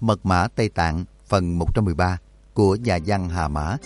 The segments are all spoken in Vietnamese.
Mật mã Tây Tạng phần 113 của nhà văn Hà Mã.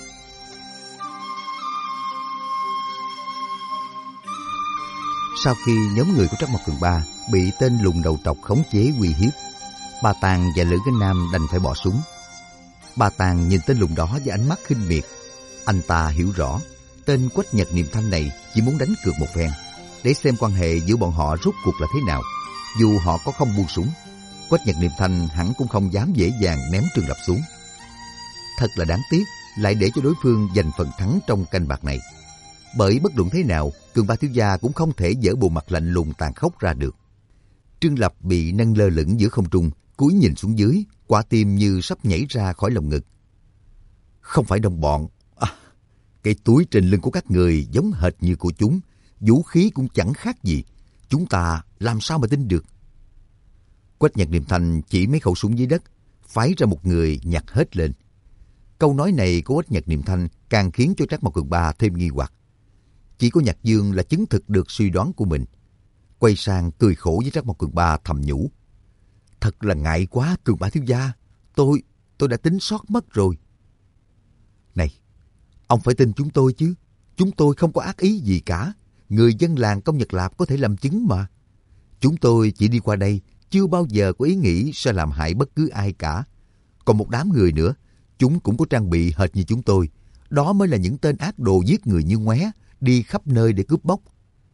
Sau khi nhóm người của Trắc Mộc Cường Ba bị tên lùng đầu tộc khống chế uy hiếp, Ba Tàng và Lữ Cái Nam đành phải bỏ súng. Ba Tàng nhìn tên lùng đó với ánh mắt khinh miệt. Anh ta hiểu rõ tên Quách Nhật Niệm Thanh này chỉ muốn đánh cược một phen để xem quan hệ giữa bọn họ rốt cuộc là thế nào. Dù họ có không buông súng, Quách Nhật Niệm Thanh hẳn cũng không dám dễ dàng ném Trương Lập xuống. Thật là đáng tiếc, lại để cho đối phương giành phần thắng trong canh bạc này. Bởi bất luận thế nào, Cường Ba thiếu gia cũng không thể dỡ bộ mặt lạnh lùng tàn khốc ra được. Trương Lập bị nâng lơ lửng giữa không trung, cúi nhìn xuống dưới, quả tim như sắp nhảy ra khỏi lồng ngực. Không phải đồng bọn. Cái túi trên lưng của các người giống hệt như của chúng, vũ khí cũng chẳng khác gì. Chúng ta làm sao mà tin được? Quách Nhật Niệm Thanh chỉ mấy khẩu súng dưới đất, phái ra một người nhặt hết lên. Câu nói này của Quách Nhật Niệm Thanh càng khiến cho Trắc Mộc Cường Ba thêm nghi hoặc. Chỉ có Nhạc Dương là chứng thực được suy đoán của mình. Quay sang cười khổ với Trắc Mộc Cường Ba thầm nhủ. Thật là ngại quá Cường Ba thiếu gia, tôi đã tính sót mất rồi. Này, ông phải tin chúng tôi chứ, chúng tôi không có ác ý gì cả. Người dân làng Công Nhật Lạp có thể làm chứng mà. Chúng tôi chỉ đi qua đây, chưa bao giờ có ý nghĩ sẽ làm hại bất cứ ai cả. Còn một đám người nữa, chúng cũng có trang bị hệt như chúng tôi. Đó mới là những tên ác đồ giết người như ngoé, đi khắp nơi để cướp bóc.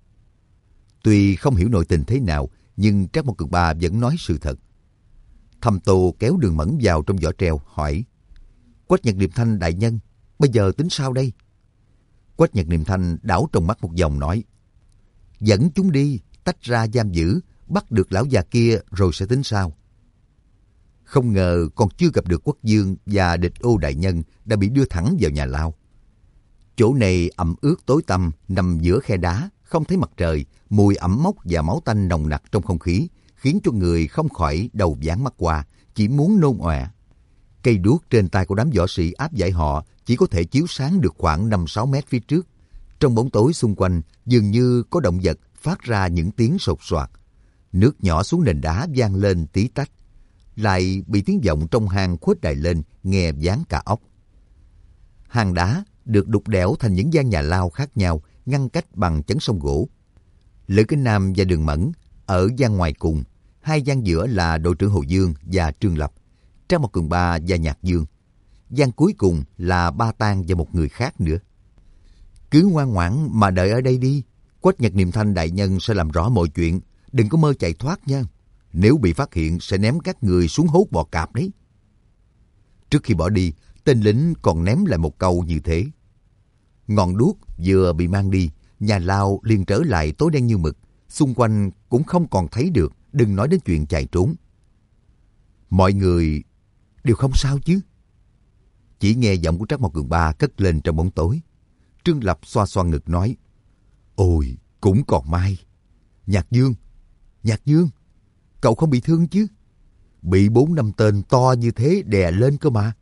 Tuy không hiểu nội tình thế nào, nhưng Trác Mộc Cường Ba vẫn nói sự thật. Thầm Tô kéo Đường Mẫn vào trong vỏ treo, hỏi. Quách Nhật Niệm Thanh đại nhân, bây giờ tính sao đây? Quách Nhật Niệm Thanh đảo trong mắt một vòng nói. Dẫn chúng đi, tách ra giam giữ, bắt được lão già kia rồi sẽ tính sao. Không ngờ còn chưa gặp được Quốc Dương và Địch Ô đại nhân đã bị đưa thẳng vào nhà lao. Chỗ này ẩm ướt tối tăm, nằm giữa khe đá, không thấy mặt trời, mùi ẩm mốc và máu tanh nồng nặc trong không khí, khiến cho người không khỏi đầu váng mắt qua, chỉ muốn nôn ọe. Cây đuốc trên tay của đám võ sĩ áp giải họ chỉ có thể chiếu sáng được khoảng 5-6 mét phía trước. Trong bóng tối xung quanh, dường như có động vật phát ra những tiếng sột soạt. Nước nhỏ xuống nền đá vang lên tí tách, lại bị tiếng vọng trong hang khuếch đại lên, nghe váng cả óc. Hang đá được đục đẽo thành những gian nhà lao khác nhau, ngăn cách bằng chắn sông gỗ. Lữ Cái Nam và Đường Mẫn ở gian ngoài cùng, hai gian giữa là đội trưởng Hồ Dương và Trương Lập, Trác Mộc Cường Ba và Nhạc Dương. Gian cuối cùng là Ba Tang và một người khác nữa. Cứ ngoan ngoãn mà đợi ở đây đi, Quách Nhật Niệm Thanh đại nhân sẽ làm rõ mọi chuyện, đừng có mơ chạy thoát nha. Nếu bị phát hiện sẽ ném các người xuống hố bò cạp đấy. Trước khi bỏ đi, tên lính còn ném lại một câu như thế. Ngọn đuốc vừa bị mang đi, nhà lao liền trở lại tối đen như mực, xung quanh cũng không còn thấy được, đừng nói đến chuyện chạy trốn. Mọi người đều không sao chứ? Chỉ nghe giọng của Trác Mộc Cường Ba cất lên trong bóng tối. Trương Lập xoa xoa ngực nói. Ôi, cũng còn may. Nhạc Dương, cậu không bị thương chứ? Bị 4-5 tên to như thế đè lên cơ mà.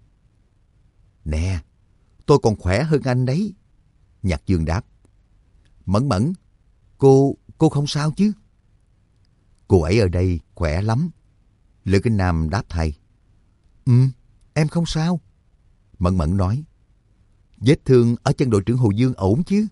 Nè, tôi còn khỏe hơn anh đấy. Nhạc Dương đáp. Mẫn, cô không sao chứ? Cô ấy ở đây khỏe lắm. Lữ Kinh Nam đáp thay. Em không sao. Mẫn nói. Vết thương ở chân đội trưởng Hồ Dương ổn chứ?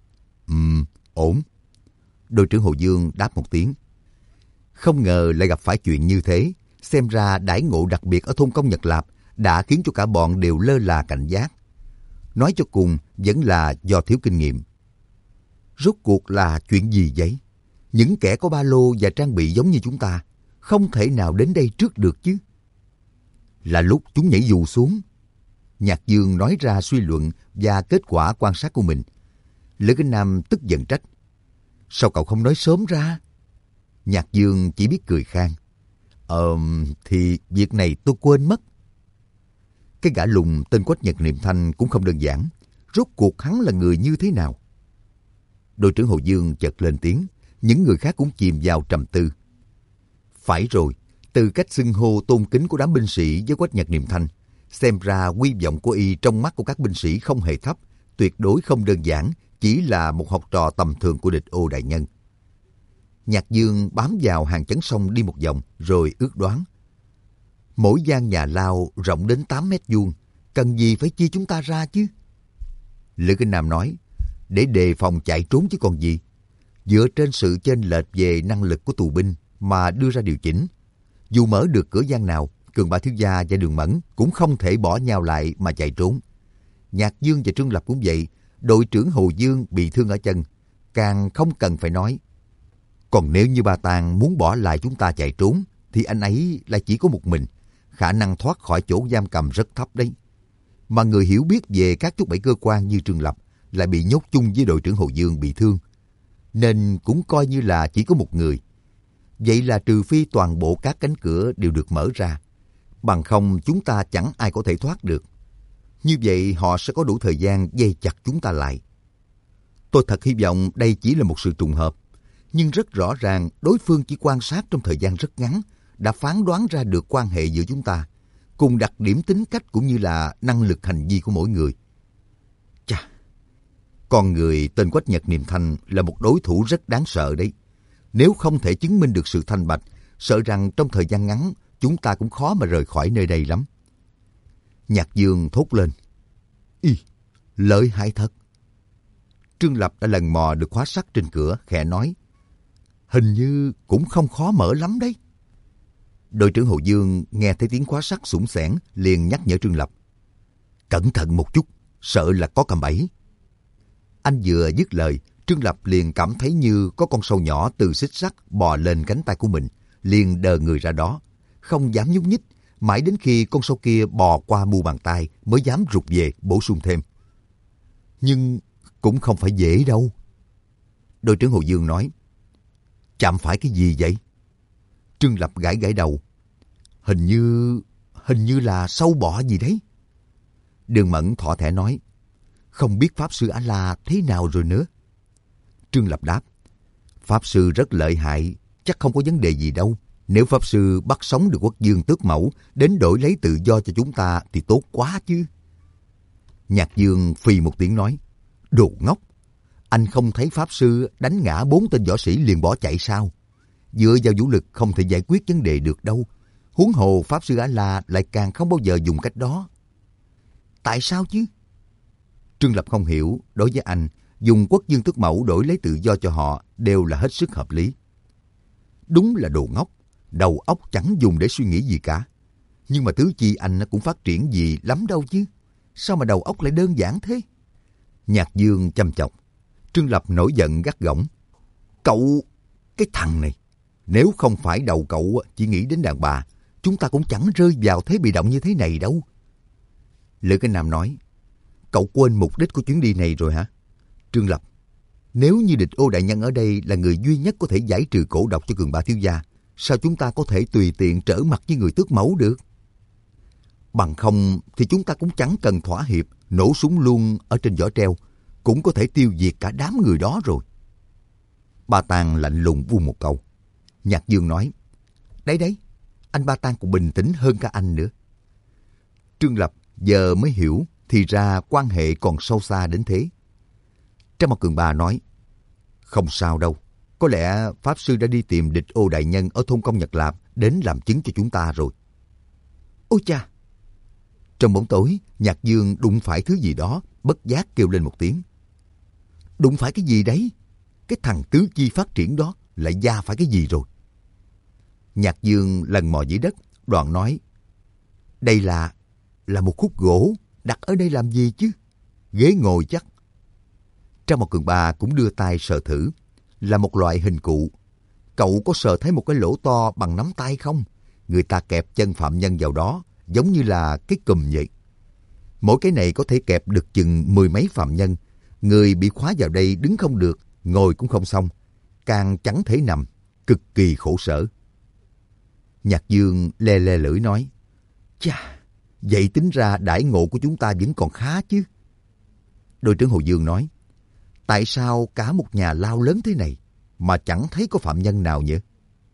Ổn. Đội trưởng Hồ Dương đáp một tiếng. Không ngờ lại gặp phải chuyện như thế. Xem ra đãi ngộ đặc biệt ở thôn Công Nhật Lạp đã khiến cho cả bọn đều lơ là cảnh giác. Nói cho cùng vẫn là do thiếu kinh nghiệm. Rốt cuộc là chuyện gì vậy? Những kẻ có ba lô và trang bị giống như chúng ta không thể nào đến đây trước được chứ. Là lúc chúng nhảy dù xuống. Nhạc Dương nói ra suy luận và kết quả quan sát của mình. Lữ Kinh Nam tức giận trách. Sao cậu không nói sớm ra? Nhạc Dương chỉ biết cười khan. Thì việc này tôi quên mất. Cái gã lùn tên Quách Nhật Niệm Thanh cũng không đơn giản. Rốt cuộc hắn là người như thế nào? Đội trưởng Hồ Dương chợt lên tiếng. Những người khác cũng chìm vào trầm tư. Phải rồi, từ cách xưng hô tôn kính của đám binh sĩ với Quách Nhật Niệm Thanh, xem ra uy vọng của y trong mắt của các binh sĩ không hề thấp, tuyệt đối không đơn giản, chỉ là một học trò tầm thường của Địch Ô đại nhân. Nhạc Dương bám vào hàng chắn sông đi một vòng rồi ước đoán. Mỗi gian nhà lao rộng đến 8 mét vuông, cần gì phải chia chúng ta ra chứ? Lữ Kinh Nam nói, để đề phòng chạy trốn chứ còn gì. Dựa trên sự chênh lệch về năng lực của tù binh mà đưa ra điều chỉnh. Dù mở được cửa gian nào, Cường Ba thiếu gia và Đường Mẫn cũng không thể bỏ nhau lại mà chạy trốn. Nhạc Dương và Trương Lập cũng vậy, đội trưởng Hồ Dương bị thương ở chân, càng không cần phải nói. Còn nếu như Ba Tàng muốn bỏ lại chúng ta chạy trốn, thì anh ấy lại chỉ có một mình, khả năng thoát khỏi chỗ giam cầm rất thấp đấy. Mà người hiểu biết về các thúc đẩy cơ quan như Trương Lập lại bị nhốt chung với đội trưởng Hồ Dương bị thương, nên cũng coi như là chỉ có một người. Vậy là trừ phi toàn bộ các cánh cửa đều được mở ra, bằng không chúng ta chẳng ai có thể thoát được. Như vậy họ sẽ có đủ thời gian dây chặt chúng ta lại. Tôi thật hy vọng đây chỉ là một sự trùng hợp, nhưng rất rõ ràng đối phương chỉ quan sát trong thời gian rất ngắn đã phán đoán ra được quan hệ giữa chúng ta, cùng đặc điểm tính cách cũng như là năng lực hành vi của mỗi người. Chà, con người tên Quách Nhật Niệm Thanh là một đối thủ rất đáng sợ đấy. Nếu không thể chứng minh được sự thanh bạch, sợ rằng trong thời gian ngắn chúng ta cũng khó mà rời khỏi nơi đây lắm. Nhạc Dương thốt lên. Ý, lợi hại thật. Trương Lập đã lần mò được khóa sắt trên cửa, khẽ nói. Hình như cũng không khó mở lắm đấy. Đội trưởng Hồ Dương nghe thấy tiếng khóa sắt sủng sẻn, liền nhắc nhở Trương Lập. Cẩn thận một chút, sợ là có cạm bẫy. Anh vừa dứt lời, Trương Lập liền cảm thấy như có con sâu nhỏ từ xích sắt bò lên cánh tay của mình, liền đờ người ra đó, không dám nhúc nhích, mãi đến khi con sâu kia bò qua mu bàn tay mới dám rụt về bổ sung thêm. Nhưng cũng không phải dễ đâu. Đội trưởng Hồ Dương nói. Chạm phải cái gì vậy? Trương Lập gãi gãi đầu. Hình như là sâu bọ gì đấy. Đường Mẫn thỏ thẻ nói. Không biết Pháp Sư A-la thế nào rồi nữa. Trương Lập đáp. Pháp Sư rất lợi hại, chắc không có vấn đề gì đâu. Nếu Pháp Sư bắt sống được Quốc Dương Tước Mẫu đến đổi lấy tự do cho chúng ta thì tốt quá chứ. Nhạc Dương phì một tiếng nói. Đồ ngốc! Anh không thấy Pháp Sư đánh ngã 4 tên võ sĩ liền bỏ chạy sao? Dựa vào vũ lực không thể giải quyết vấn đề được đâu. Huống hồ Pháp Sư A-la lại càng không bao giờ dùng cách đó. Tại sao chứ? Trương Lập không hiểu, đối với anh, dùng Quốc Dương Tước Mẫu đổi lấy tự do cho họ đều là hết sức hợp lý. Đúng là đồ ngốc, đầu óc chẳng dùng để suy nghĩ gì cả. Nhưng mà tứ chi anh cũng phát triển gì lắm đâu chứ. Sao mà đầu óc lại đơn giản thế? Nhạc Dương chăm chọc. Trương Lập nổi giận gắt gỏng. Cậu, cái thằng này, nếu không phải đầu cậu chỉ nghĩ đến đàn bà, chúng ta cũng chẳng rơi vào thế bị động như thế này đâu. Lữ Cái Nam nói. Cậu quên mục đích của chuyến đi này rồi hả? Trương Lập, nếu như Địch Ô đại nhân ở đây là người duy nhất có thể giải trừ cổ độc cho Cường Ba thiếu gia, sao chúng ta có thể tùy tiện trở mặt với người tước mẫu được? Bằng không thì chúng ta cũng chẳng cần thỏa hiệp, nổ súng luôn ở trên giỏ treo, cũng có thể tiêu diệt cả đám người đó rồi. Ba Tàng lạnh lùng buông một câu. Nhạc Dương nói, đấy, anh Ba Tàng cũng bình tĩnh hơn cả anh nữa. Trương Lập giờ mới hiểu, thì ra quan hệ còn sâu xa đến thế. Trác Mộc Cường Ba nói, không sao đâu, có lẽ Pháp Sư đã đi tìm Địch Ô đại nhân ở thôn Công Nhật Lạp đến làm chứng cho chúng ta rồi. Ôi cha! Trong bóng tối, Nhạc Dương đụng phải thứ gì đó, bất giác kêu lên một tiếng. Đụng phải cái gì đấy? Cái thằng tứ chi phát triển đó lại da phải cái gì rồi? Nhạc Dương lần mò dưới đất, đoạn nói, đây là một khúc gỗ, đặt ở đây làm gì chứ? Ghế ngồi chắc. Trác Mộc Cường Ba cũng đưa tay sờ thử, là một loại hình cụ. Cậu có sờ thấy một cái lỗ to bằng nắm tay không? Người ta kẹp chân phạm nhân vào đó, giống như là cái cùm vậy. Mỗi cái này có thể kẹp được chừng 10 mấy phạm nhân. Người bị khóa vào đây đứng không được, ngồi cũng không xong, càng chẳng thể nằm, cực kỳ khổ sở. Nhạc Dương le le lưỡi nói, chà, vậy tính ra đãi ngộ của chúng ta vẫn còn khá chứ. Đội trưởng Hồ Dương nói, tại sao cả một nhà lao lớn thế này mà chẳng thấy có phạm nhân nào nhỉ?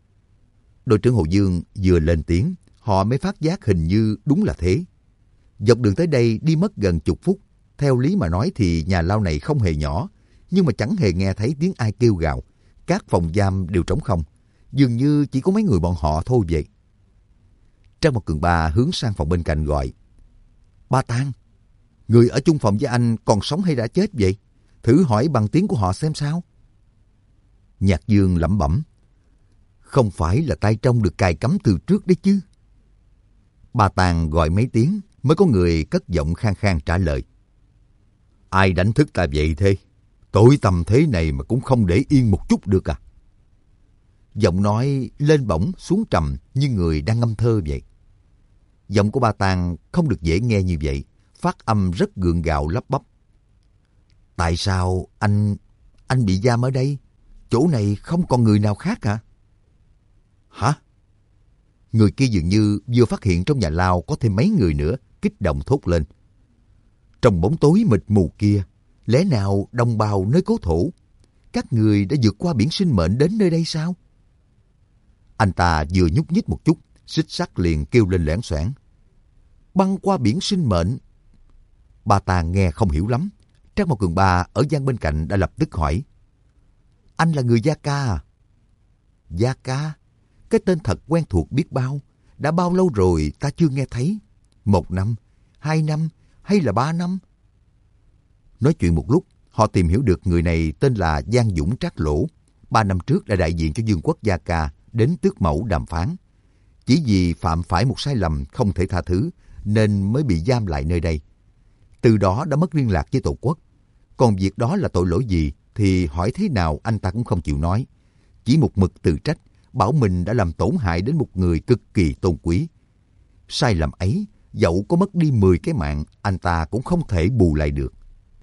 Đội trưởng Hồ Dương vừa lên tiếng, họ mới phát giác hình như đúng là thế. Dọc đường tới đây đi mất gần chục phút. Theo lý mà nói thì nhà lao này không hề nhỏ, nhưng mà chẳng hề nghe thấy tiếng ai kêu gào. Các phòng giam đều trống không, dường như chỉ có mấy người bọn họ thôi vậy. Trang một Cường Ba hướng sang phòng bên cạnh gọi. Ba Tang, người ở chung phòng với anh còn sống hay đã chết vậy? Thử hỏi bằng tiếng của họ xem sao. Nhạc Dương lẩm bẩm. Không phải là tay trong được cài cắm từ trước đấy chứ. Ba Tang gọi mấy tiếng mới có người cất giọng khang khang trả lời. Ai đánh thức ta vậy thế? Tối tăm thế này mà cũng không để yên một chút được à? Giọng nói lên bổng xuống trầm như người đang ngâm thơ vậy. Giọng của Ba Tang không được dễ nghe như vậy, phát âm rất gượng gạo lắp bắp. Tại sao anh bị giam ở đây? Chỗ này không còn người nào khác hả? Hả? Người kia dường như vừa phát hiện trong nhà lao có thêm mấy người nữa, kích động thốt lên. Trong bóng tối mịt mù kia, lẽ nào đồng bào nơi cố thổ? Các người đã vượt qua biển sinh mệnh đến nơi đây sao? Anh ta vừa nhúc nhích một chút, xích sắt liền kêu lên loảng xoảng. Băng qua biển sinh mệnh? Ba Tang nghe không hiểu lắm. Trang một Cường Ba ở gian bên cạnh đã lập tức hỏi. Anh là người Gia Ca à? Gia Ca? Cái tên thật quen thuộc biết bao. Đã bao lâu rồi ta chưa nghe thấy? 1 năm, 2 năm hay là 3 năm? Nói chuyện một lúc, họ tìm hiểu được người này tên là Giang Dũng Trác Lỗ. 3 năm trước đã đại diện cho vương quốc Gia Ca đến tước mẫu đàm phán. Chỉ vì phạm phải một sai lầm không thể tha thứ nên mới bị giam lại nơi đây. Từ đó đã mất liên lạc với tổ quốc. Còn việc đó là tội lỗi gì thì hỏi thế nào anh ta cũng không chịu nói. Chỉ một mực tự trách, bảo mình đã làm tổn hại đến một người cực kỳ tôn quý. Sai lầm ấy, dẫu có mất đi 10 cái mạng, anh ta cũng không thể bù lại được.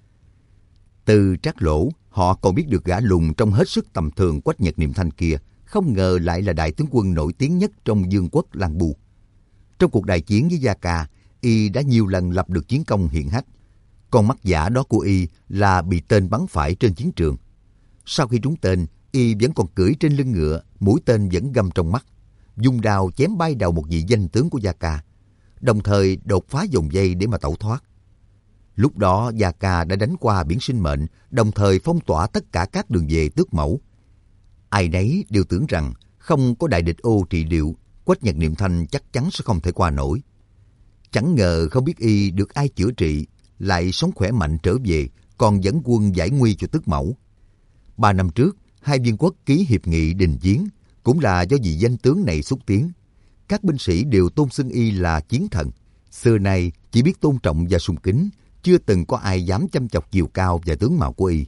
Từ Trác Lỗ, họ còn biết được gã lùn trông hết sức tầm thường Quách Nhật Niệm Thanh kia, không ngờ lại là đại tướng quân nổi tiếng nhất trong vương quốc Lan Bu. Trong cuộc đại chiến với Gia Ca, y đã nhiều lần lập được chiến công hiển hách. Con mắt giả đó của y là bị tên bắn phải trên chiến trường. Sau khi trúng tên, y vẫn còn cưỡi trên lưng ngựa, mũi tên vẫn găm trong mắt, dùng đao chém bay đầu một vị danh tướng của Gia Ca, đồng thời đột phá vòng dây để mà tẩu thoát. Lúc đó Gia Ca đã đánh qua biển sinh mệnh, đồng thời phong tỏa tất cả các đường về tước mẫu. Ai nấy đều tưởng rằng không có đại địch ô trị liệu, Quách Nhật Niệm Thanh chắc chắn sẽ không thể qua nổi. Chẳng ngờ không biết y được ai chữa trị, lại sống khỏe mạnh trở về, còn dẫn quân giải nguy cho tước mẫu. 3 năm trước, hai vương quốc ký hiệp nghị đình chiến, cũng là do vị danh tướng này xúc tiến. Các binh sĩ đều tôn xưng y là chiến thần. Xưa nay chỉ biết tôn trọng và sùng kính, chưa từng có ai dám châm chọc chiều cao và tướng mạo của y.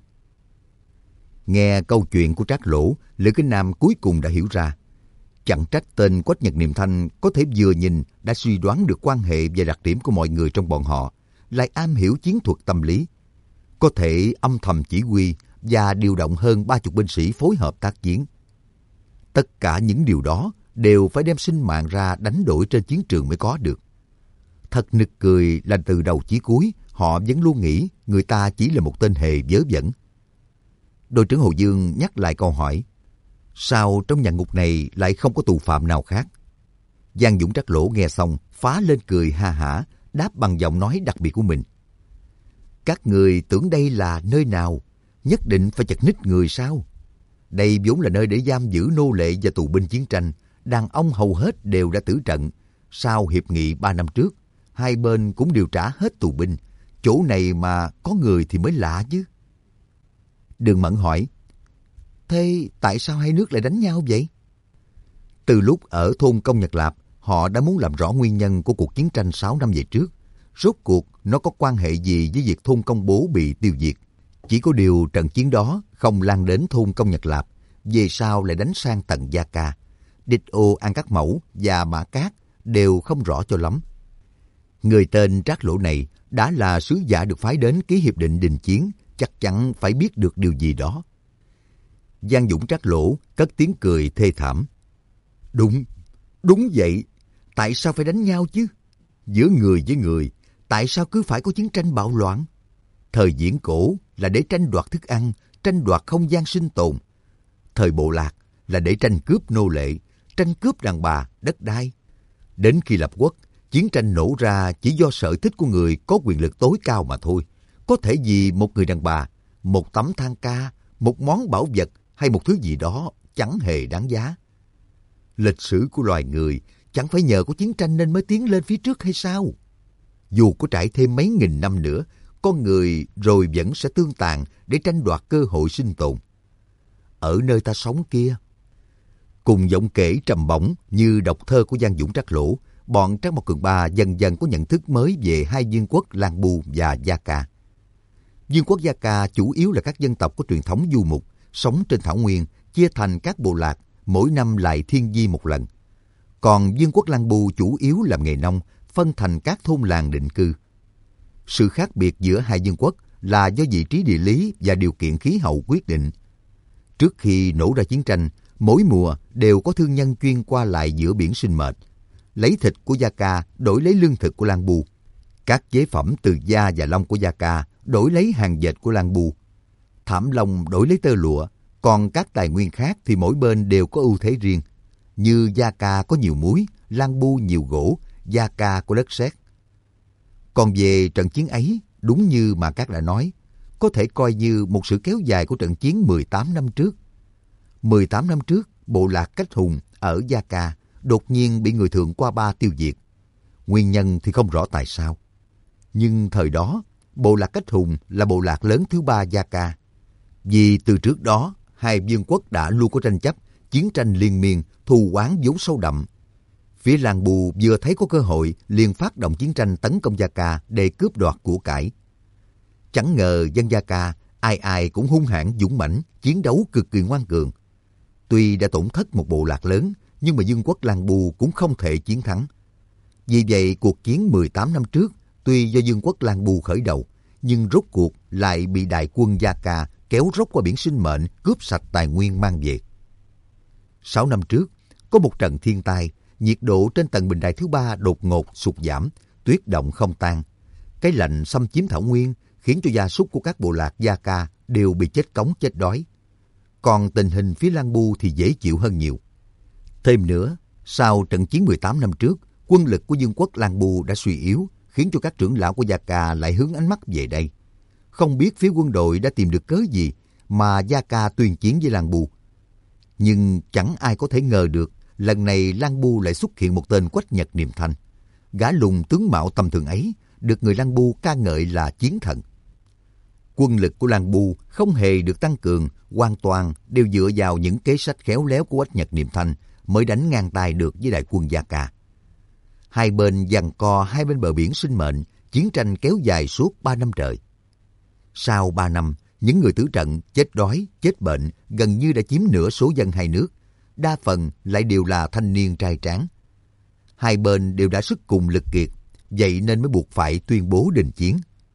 Nghe câu chuyện của Trác Lỗ, Lữ Kính Nam cuối cùng đã hiểu ra. Chẳng trách tên Quách Nhật Niệm Thanh có thể vừa nhìn đã suy đoán được quan hệ và đặc điểm của mọi người trong bọn họ, lại am hiểu chiến thuật tâm lý, có thể âm thầm chỉ huy và điều động hơn 30 binh sĩ phối hợp tác chiến. Tất cả những điều đó đều phải đem sinh mạng ra đánh đổi trên chiến trường mới có được. Thật nực cười là từ đầu chí cuối, họ vẫn luôn nghĩ người ta chỉ là một tên hề vớ vẩn. Đội trưởng Hồ Dương nhắc lại câu hỏi, sao trong nhà ngục này lại không có tù phạm nào khác? Giang Dũng Trác Lỗ nghe xong, phá lên cười ha hả, đáp bằng giọng nói đặc biệt của mình. Các người tưởng đây là nơi nào? Nhất định phải chật ních người sao? Đây vốn là nơi để giam giữ nô lệ và tù binh chiến tranh. Đàn ông hầu hết đều đã tử trận. Sau hiệp nghị 3 năm trước, hai bên cũng đều trả hết tù binh. Chỗ này mà có người thì mới lạ chứ. Đường Mẫn hỏi, thế tại sao hai nước lại đánh nhau vậy? Từ lúc ở thôn Công Nhật Lạp, họ đã muốn làm rõ nguyên nhân của cuộc chiến tranh 6 năm về trước. Rốt cuộc nó có quan hệ gì với việc thôn Công Bố bị tiêu diệt? Chỉ có điều trận chiến đó không lan đến thôn Công Nhật Lạp, về sau lại đánh sang tận Gia Ca. Địch ô An Cát Mẫu và Mã Cát đều không rõ cho lắm. Người tên Trác Lỗ này đã là sứ giả được phái đến ký hiệp định đình chiến, chắc chắn phải biết được điều gì đó. Giang Dũng Trác Lỗ cất tiếng cười thê thảm. Đúng vậy. Tại sao phải đánh nhau chứ? Giữa người với người, tại sao cứ phải có chiến tranh bạo loạn? Thời viễn cổ là để tranh đoạt thức ăn, tranh đoạt không gian sinh tồn. Thời bộ lạc là để tranh cướp nô lệ, tranh cướp đàn bà, đất đai. Đến khi lập quốc, chiến tranh nổ ra chỉ do sở thích của người có quyền lực tối cao mà thôi. Có thể vì một người đàn bà, một tấm than ca, một món bảo vật hay một thứ gì đó chẳng hề đáng giá. Lịch sử của loài người chẳng phải nhờ có chiến tranh nên mới tiến lên phía trước hay sao? Dù có trải thêm mấy nghìn năm nữa, con người rồi vẫn sẽ tương tàn để tranh đoạt cơ hội sinh tồn. Ở nơi ta sống kia, cùng giọng kể trầm bổng như đọc thơ của Giang Dũng Trắc Lỗ, bọn Trắc Mộc Cường Ba dần dần có nhận thức mới về hai vương quốc Lang Bu và Gia Ca. Vương quốc Gia Ca chủ yếu là các dân tộc có truyền thống du mục, sống trên thảo nguyên, chia thành các bộ lạc, mỗi năm lại thiên di một lần. Còn vương quốc Lang Bu chủ yếu làm nghề nông, phân thành các thôn làng định cư. Sự khác biệt giữa hai vương quốc là do vị trí địa lý và điều kiện khí hậu quyết định. Trước khi nổ ra chiến tranh, mỗi mùa đều có thương nhân chuyên qua lại giữa biển sinh mệnh, lấy thịt của Gia Ca đổi lấy lương thực của Lang Bu. Các chế phẩm từ da và lông của Gia Ca đổi lấy hàng dệt của Lang Bu. Thảm lông đổi lấy tơ lụa, còn các tài nguyên khác thì mỗi bên đều có ưu thế riêng. Như Gia Ca có nhiều muối, Lang Bu nhiều gỗ, Gia Ca có đất sét. Còn về trận chiến ấy, đúng như mà các đã nói, có thể coi như một sự kéo dài của trận chiến 18 năm trước. 18 năm trước, bộ lạc Cách Hùng ở Gia Ca đột nhiên bị người Thượng Qua Ba tiêu diệt. Nguyên nhân thì không rõ tại sao. Nhưng thời đó, bộ lạc Cách Hùng là bộ lạc lớn thứ ba Gia Ca. Vì từ trước đó, hai vương quốc đã luôn có tranh chấp, chiến tranh liên miên, thù oán vốn sâu đậm. Phía Lang Bu vừa thấy có cơ hội liền phát động chiến tranh tấn công Gia Ca để cướp đoạt của cải. Chẳng ngờ dân Gia Ca ai ai cũng hung hãn dũng mãnh, chiến đấu cực kỳ ngoan cường. Tuy đã tổn thất một bộ lạc lớn, nhưng mà vương quốc Lang Bu cũng không thể chiến thắng. Vì vậy, cuộc chiến 18 năm trước, tuy do vương quốc Lang Bu khởi đầu, nhưng rốt cuộc lại bị đại quân Gia Ca kéo róc qua biển sinh mệnh, cướp sạch tài nguyên mang về. 6 năm trước, có một trận thiên tai, nhiệt độ trên tầng bình đài thứ ba đột ngột sụt giảm, tuyết động không tan. Cái lạnh xâm chiếm thảo nguyên khiến cho gia súc của các bộ lạc Gia Ca đều bị chết cóng chết đói. Còn tình hình phía Lang Bu thì dễ chịu hơn nhiều. Thêm nữa, sau trận chiến 18 năm trước, quân lực của vương quốc Lang Bu đã suy yếu, khiến cho các trưởng lão của Gia Ca lại hướng ánh mắt về đây. Không biết phía quân đội đã tìm được cớ gì mà Gia Ca tuyên chiến với Lang Bu. Nhưng chẳng ai có thể ngờ được, lần này Lang Bu lại xuất hiện một tên Quách Nhật Niệm Thanh. Gã lùn tướng mạo tầm thường ấy được người Lang Bu ca ngợi là chiến thần. Quân lực của Lang Bu không hề được tăng cường, hoàn toàn đều dựa vào những kế sách khéo léo của Quách Nhật Niệm Thanh mới đánh ngang tay được với đại quân Gia Ca. Hai bên giằng co hai bên bờ biển sinh mệnh, chiến tranh kéo dài suốt 3 năm trời. Sau 3 năm, những người tử trận chết đói, chết bệnh gần như đã chiếm nửa số dân hai nước, đa phần lại đều là thanh niên trai tráng. Hai bên đều đã sức cùng lực kiệt, vậy nên mới buộc phải tuyên bố đình chiến.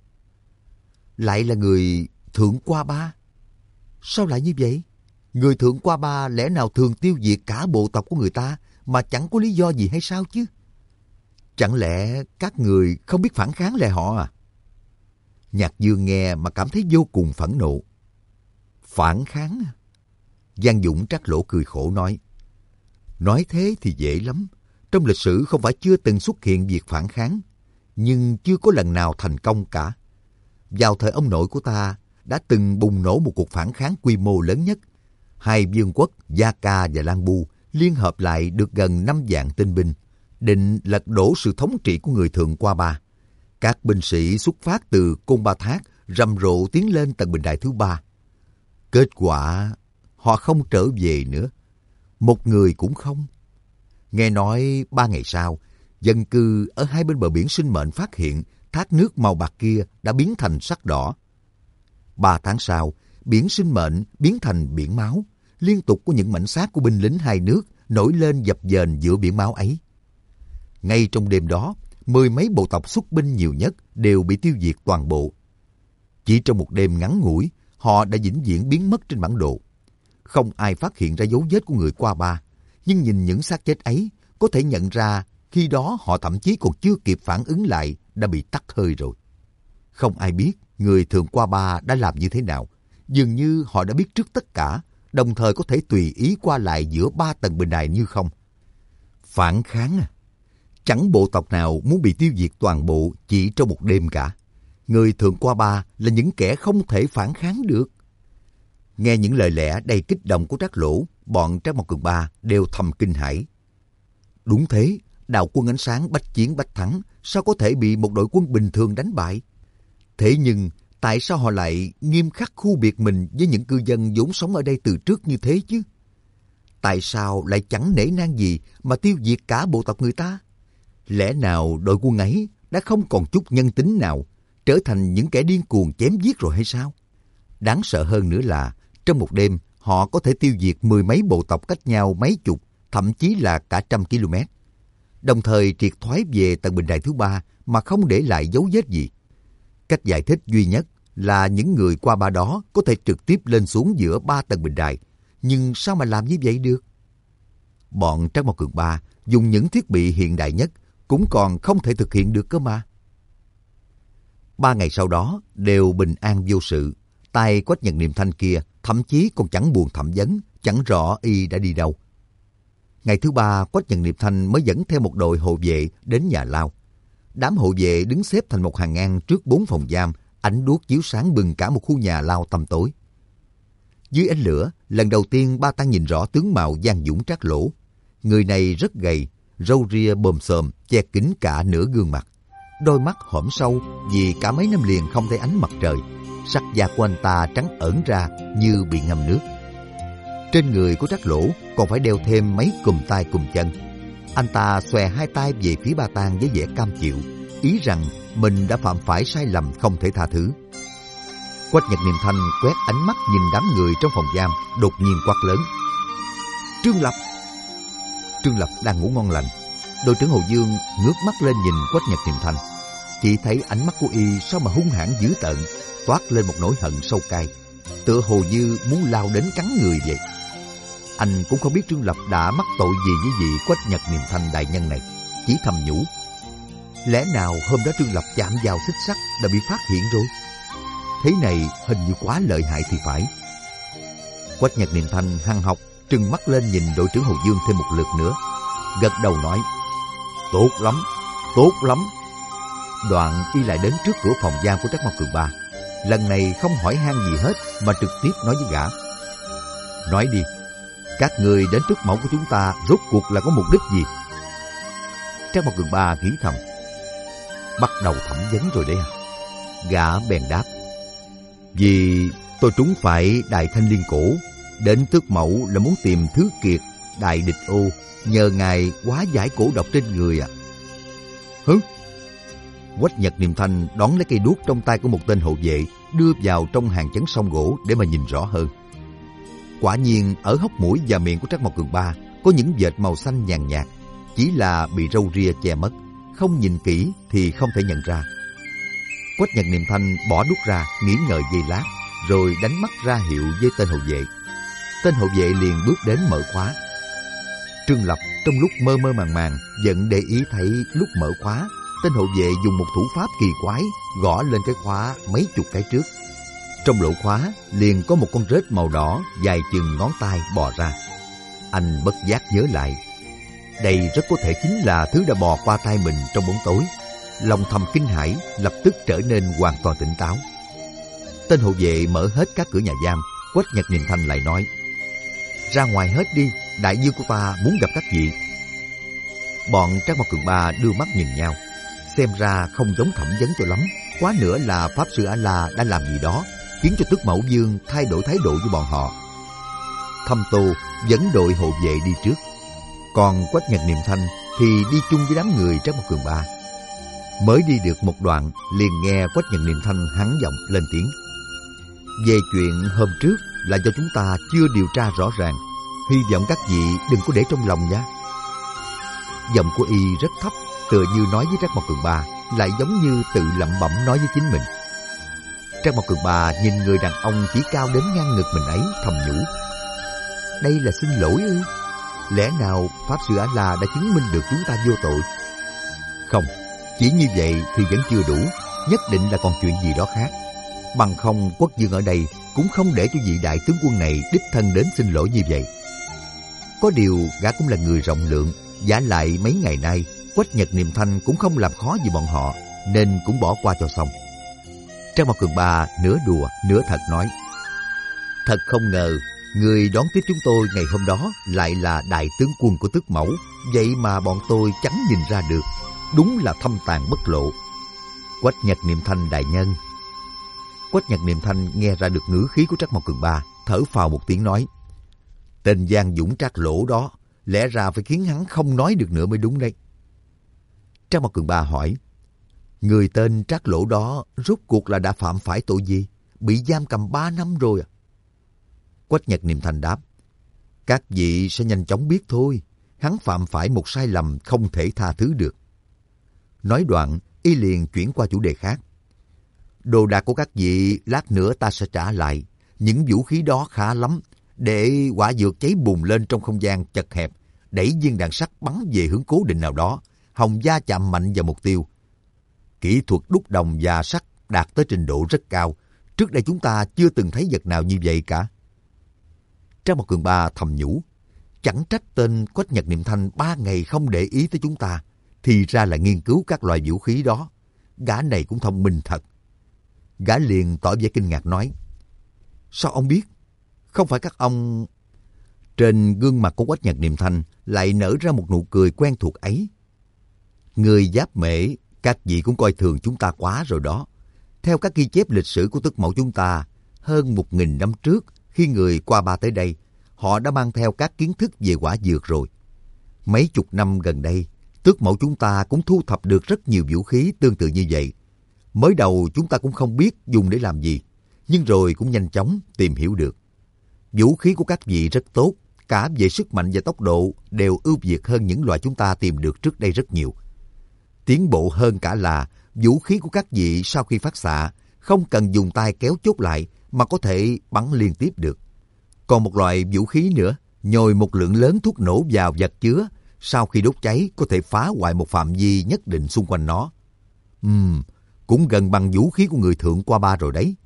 Lại là người Thượng Qua Ba. Sao lại như vậy? Người Thượng Qua Ba lẽ nào thường tiêu diệt cả bộ tộc của người ta mà chẳng có lý do gì hay sao chứ? Chẳng lẽ các người không biết phản kháng lại họ à? Nhạc Dương nghe mà cảm thấy vô cùng phẫn nộ. Phản kháng à? Giang Dũng Trắc Lỗ cười khổ nói. Nói thế thì dễ lắm. Trong lịch sử không phải chưa từng xuất hiện việc phản kháng, nhưng chưa có lần nào thành công cả. Vào thời ông nội của ta đã từng bùng nổ một cuộc phản kháng quy mô lớn nhất. Hai vương quốc Gia Ca và Lang Bu liên hợp lại được gần 5 vạn tinh binh, định lật đổ sự thống trị của người Thượng Qua Ba. Các binh sĩ xuất phát từ Côn Ba Thác rầm rộ tiến lên tầng bình đài thứ ba. Kết quả, họ không trở về nữa. Một người cũng không. Nghe nói 3 ngày sau, dân cư ở hai bên bờ biển sinh mệnh phát hiện thác nước màu bạc kia đã biến thành sắc đỏ. 3 tháng sau, biển sinh mệnh biến thành biển máu. Liên tục có những mảnh xác của binh lính hai nước nổi lên dập dềnh giữa biển máu ấy. Ngay trong đêm đó, 10 mấy bộ tộc xuất binh nhiều nhất đều bị tiêu diệt toàn bộ. Chỉ trong một đêm ngắn ngủi, họ đã vĩnh viễn biến mất trên bản đồ. Không ai phát hiện ra dấu vết của người Qua Ba, nhưng nhìn những xác chết ấy, có thể nhận ra khi đó họ thậm chí còn chưa kịp phản ứng lại đã bị tắt hơi rồi. Không ai biết người Thượng Qua Ba đã làm như thế nào. Dường như họ đã biết trước tất cả, đồng thời có thể tùy ý qua lại giữa 3 tầng bình đài như không. Phản kháng à? Chẳng bộ tộc nào muốn bị tiêu diệt toàn bộ chỉ trong một đêm cả. Người Thượng Qua Ba là những kẻ không thể phản kháng được. Nghe những lời lẽ đầy kích động của Trác Lỗ, bọn Trác Mộc Cường Ba đều thầm kinh hãi. Đúng thế, Đạo quân ánh sáng bách chiến bách thắng, sao có thể bị một đội quân bình thường đánh bại? Thế nhưng, tại sao họ lại nghiêm khắc khu biệt mình với những cư dân vốn sống ở đây từ trước như thế chứ? Tại sao lại chẳng nể nang gì mà tiêu diệt cả bộ tộc người ta? Lẽ nào đội quân ấy đã không còn chút nhân tính nào, trở thành những kẻ điên cuồng chém giết rồi hay sao? Đáng sợ hơn nữa là, trong một đêm, họ có thể tiêu diệt mười mấy bộ tộc cách nhau mấy chục, thậm chí là cả 100 km. Đồng thời triệt thoái về tầng bình đài thứ 3 mà không để lại dấu vết gì. Cách giải thích duy nhất là những người qua ba đó có thể trực tiếp lên xuống giữa 3 tầng bình đài. Nhưng sao mà làm như vậy được? Bọn Trác Mộc Cường Ba dùng những thiết bị hiện đại nhất cũng còn không thể thực hiện được cơ mà. 3 ngày sau đó đều bình an vô sự. tay Quách Nhật Niệm Thanh kia thậm chí còn chẳng buồn thẩm vấn, chẳng rõ y đã đi đâu. Ngày thứ 3, Quách Nhật Niệm Thanh mới dẫn theo một đội hộ vệ đến nhà lao. Đám hộ vệ đứng xếp thành một hàng ngang trước 4 phòng giam, ánh đuốc chiếu sáng bừng cả một khu nhà lao tăm tối. Dưới ánh lửa, lần đầu tiên Ba Tăng nhìn rõ tướng mạo Giang Dũng Trác Lỗ. Người này rất gầy, râu ria bồm xồm che kín cả nửa gương mặt. Đôi mắt hõm sâu vì cả mấy năm liền không thấy ánh mặt trời. Sắc da của anh ta trắng ẩn ra như bị ngâm nước. Trên người của Trác Lỗ còn phải đeo thêm mấy cùm tay cùm chân. Anh ta xòe hai tay về phía Ba Tang với vẻ cam chịu, ý rằng mình đã phạm phải sai lầm không thể tha thứ. Quách Nhật Niệm Thanh quét ánh mắt nhìn đám người trong phòng giam, đột nhiên quát lớn: Trương Lập! Trương Lập đang ngủ ngon lành. Đội trưởng Hồ Dương ngước mắt lên nhìn Quách Nhật Niệm Thanh, chỉ thấy ánh mắt của y sao mà hung hãn dữ tợn, toát lên một nỗi hận sâu cay, tựa hồ như muốn lao đến cắn người vậy. Anh cũng không biết Trương Lập đã mắc tội gì với vị Quách Nhật Niệm Thanh đại nhân này, chỉ thầm nhủ: lẽ nào hôm đó Trương Lập chạm vào xích sắt đã bị phát hiện rồi? Thế này hình như quá lợi hại thì phải. Quách Nhật Niệm Thanh hăng học trừng mắt lên nhìn đội trưởng Hồ Dương thêm một lượt nữa, gật đầu nói: tốt lắm, tốt lắm. Đoạn y lại đến trước cửa phòng giam của Trác Mộc Cường Ba, lần này không hỏi han gì hết mà trực tiếp nói với gã: nói đi, các người đến trước mẫu của chúng ta rốt cuộc là có mục đích gì? Trác Mộc Cường Ba nghĩ thầm: bắt đầu thẩm vấn rồi đấy à? Gã bèn đáp: vì tôi trúng phải Đại Thanh Liên Cổ, đến tước mẫu là muốn tìm Thứ Kiệt Đại Địch Ô, nhờ ngài hóa giải cổ độc trên người à? Hứ! Quách Nhật Niệm Thanh đón lấy cây đuốc trong tay của một tên hộ vệ, đưa vào trong hàng chấn song gỗ để mà nhìn rõ hơn. Quả nhiên ở hốc mũi và miệng của Trác Mộc Cường Ba có những vệt màu xanh nhàn nhạt, chỉ là bị râu ria che mất, không nhìn kỹ thì không thể nhận ra. Quách Nhật Niệm Thanh bỏ đuốc ra, nghĩ ngợi giây lát, rồi đánh mắt ra hiệu với tên hộ vệ. Tên hộ vệ liền bước đến mở khóa. Trương Lập trong lúc mơ mơ màng màng vẫn để ý thấy lúc mở khóa, tên hộ vệ dùng một thủ pháp kỳ quái gõ lên cái khóa mấy chục cái trước. Trong lỗ khóa liền có một con rết màu đỏ dài chừng ngón tay bò ra. Anh bất giác nhớ lại, đây rất có thể chính là thứ đã bò qua tay mình trong bóng tối. Lòng thầm kinh hãi, lập tức trở nên hoàn toàn tỉnh táo. Tên hộ vệ mở hết các cửa nhà giam. Quách Nhật Niệm Thanh lại nói: ra ngoài hết đi, đại dương của ta muốn gặp các vị. Bọn Trác Mộc Cường Ba đưa mắt nhìn nhau, xem ra không giống thẩm vấn cho lắm, quá nữa là Pháp Sư A-la đã làm gì đó khiến cho Tước Mẫu Dương thay đổi thái độ với bọn họ. Thâm Tô dẫn đội hộ vệ đi trước, còn Quách Nhật Niệm Thanh thì đi chung với đám người Trác Mộc Cường Ba. Mới đi được một đoạn, liền nghe Quách Nhật Niệm Thanh hắn giọng lên tiếng: về chuyện hôm trước là do chúng ta chưa điều tra rõ ràng, hy vọng các vị đừng có để trong lòng nhé. Giọng của y rất thấp, tựa như nói với Trác Mộc Cường Ba, lại giống như tự lẩm bẩm nói với chính mình. Trác Mộc Cường Ba nhìn người đàn ông chỉ cao đến ngang ngực mình ấy, thầm nhủ: đây là xin lỗi ư? Lẽ nào Pháp Sư A-la đã chứng minh được chúng ta vô tội? Không, chỉ như vậy thì vẫn chưa đủ, nhất định là còn chuyện gì đó khác. Bằng không Quốc Dương ở đây cũng không để cho vị đại tướng quân này đích thân đến xin lỗi như vậy. Có điều gã cũng là người rộng lượng, vả lại mấy ngày nay Quách Nhật Niệm Thanh cũng không làm khó gì bọn họ, nên cũng bỏ qua cho xong. Trác Mộc Cường Ba nửa đùa nửa thật nói: thật không ngờ Người đón tiếp chúng tôi ngày hôm đó lại là đại tướng quân của Tước Mẫu, vậy mà bọn tôi chẳng nhìn ra được. Đúng là thâm tàn bất lộ. Quách Nhật Niệm Thanh đại nhân. Quách Nhật Niệm Thanh nghe ra được ngữ khí của Trác Mộc Cường Ba, thở phào một tiếng nói: tên Giang Dũng Trác Lỗ đó, lẽ ra phải khiến hắn không nói được nữa mới đúng đấy. Trác Mộc Cường Ba hỏi: người tên Trác Lỗ đó rốt cuộc là đã phạm phải tội gì? Bị giam cầm 3 năm rồi à? Quách Nhật Niệm Thanh đáp: các vị sẽ nhanh chóng biết thôi. Hắn phạm phải một sai lầm không thể tha thứ được. Nói đoạn, y liền chuyển qua chủ đề khác. Đồ đạc của các vị lát nữa ta sẽ trả lại. Những vũ khí đó khá lắm. Để quả dược cháy bùng lên trong không gian chật hẹp, đẩy viên đạn sắt bắn về hướng cố định nào đó, hòng va chạm mạnh vào mục tiêu. Kỹ thuật đúc đồng và sắt đạt tới trình độ rất cao. Trước đây chúng ta chưa từng thấy vật nào như vậy cả. Trác Mộc Cường Ba thầm nhủ: chẳng trách tên Quách Nhật Niệm Thanh 3 ngày không để ý tới chúng ta, thì ra là nghiên cứu các loại vũ khí đó. Gã này cũng thông minh thật. Gã liền tỏ vẻ kinh ngạc nói: sao ông biết? Không phải các ông... Trên gương mặt của Quách Nhật Niệm Thanh lại nở ra một nụ cười quen thuộc ấy. Người Giáp Mễ, các vị cũng coi thường chúng ta quá rồi đó. Theo các ghi chép lịch sử của Tước Mẫu chúng ta, hơn 1000 năm trước, khi người Qua Ba tới đây, họ đã mang theo các kiến thức về hỏa dược rồi. Mấy chục năm gần đây, Tước Mẫu chúng ta cũng thu thập được rất nhiều vũ khí tương tự như vậy. Mới đầu chúng ta cũng không biết dùng để làm gì, nhưng rồi cũng nhanh chóng tìm hiểu được. Vũ khí của các vị rất tốt, cả về sức mạnh và tốc độ đều ưu việt hơn những loại chúng ta tìm được trước đây rất nhiều. Tiến bộ hơn cả là vũ khí của các vị sau khi phát xạ không cần dùng tay kéo chốt lại mà có thể bắn liên tiếp được. Còn một loại vũ khí nữa, nhồi một lượng lớn thuốc nổ vào vật chứa, sau khi đốt cháy có thể phá hoại một phạm vi nhất định xung quanh nó. Cũng gần bằng vũ khí của người Thượng Qua Ba rồi đấy.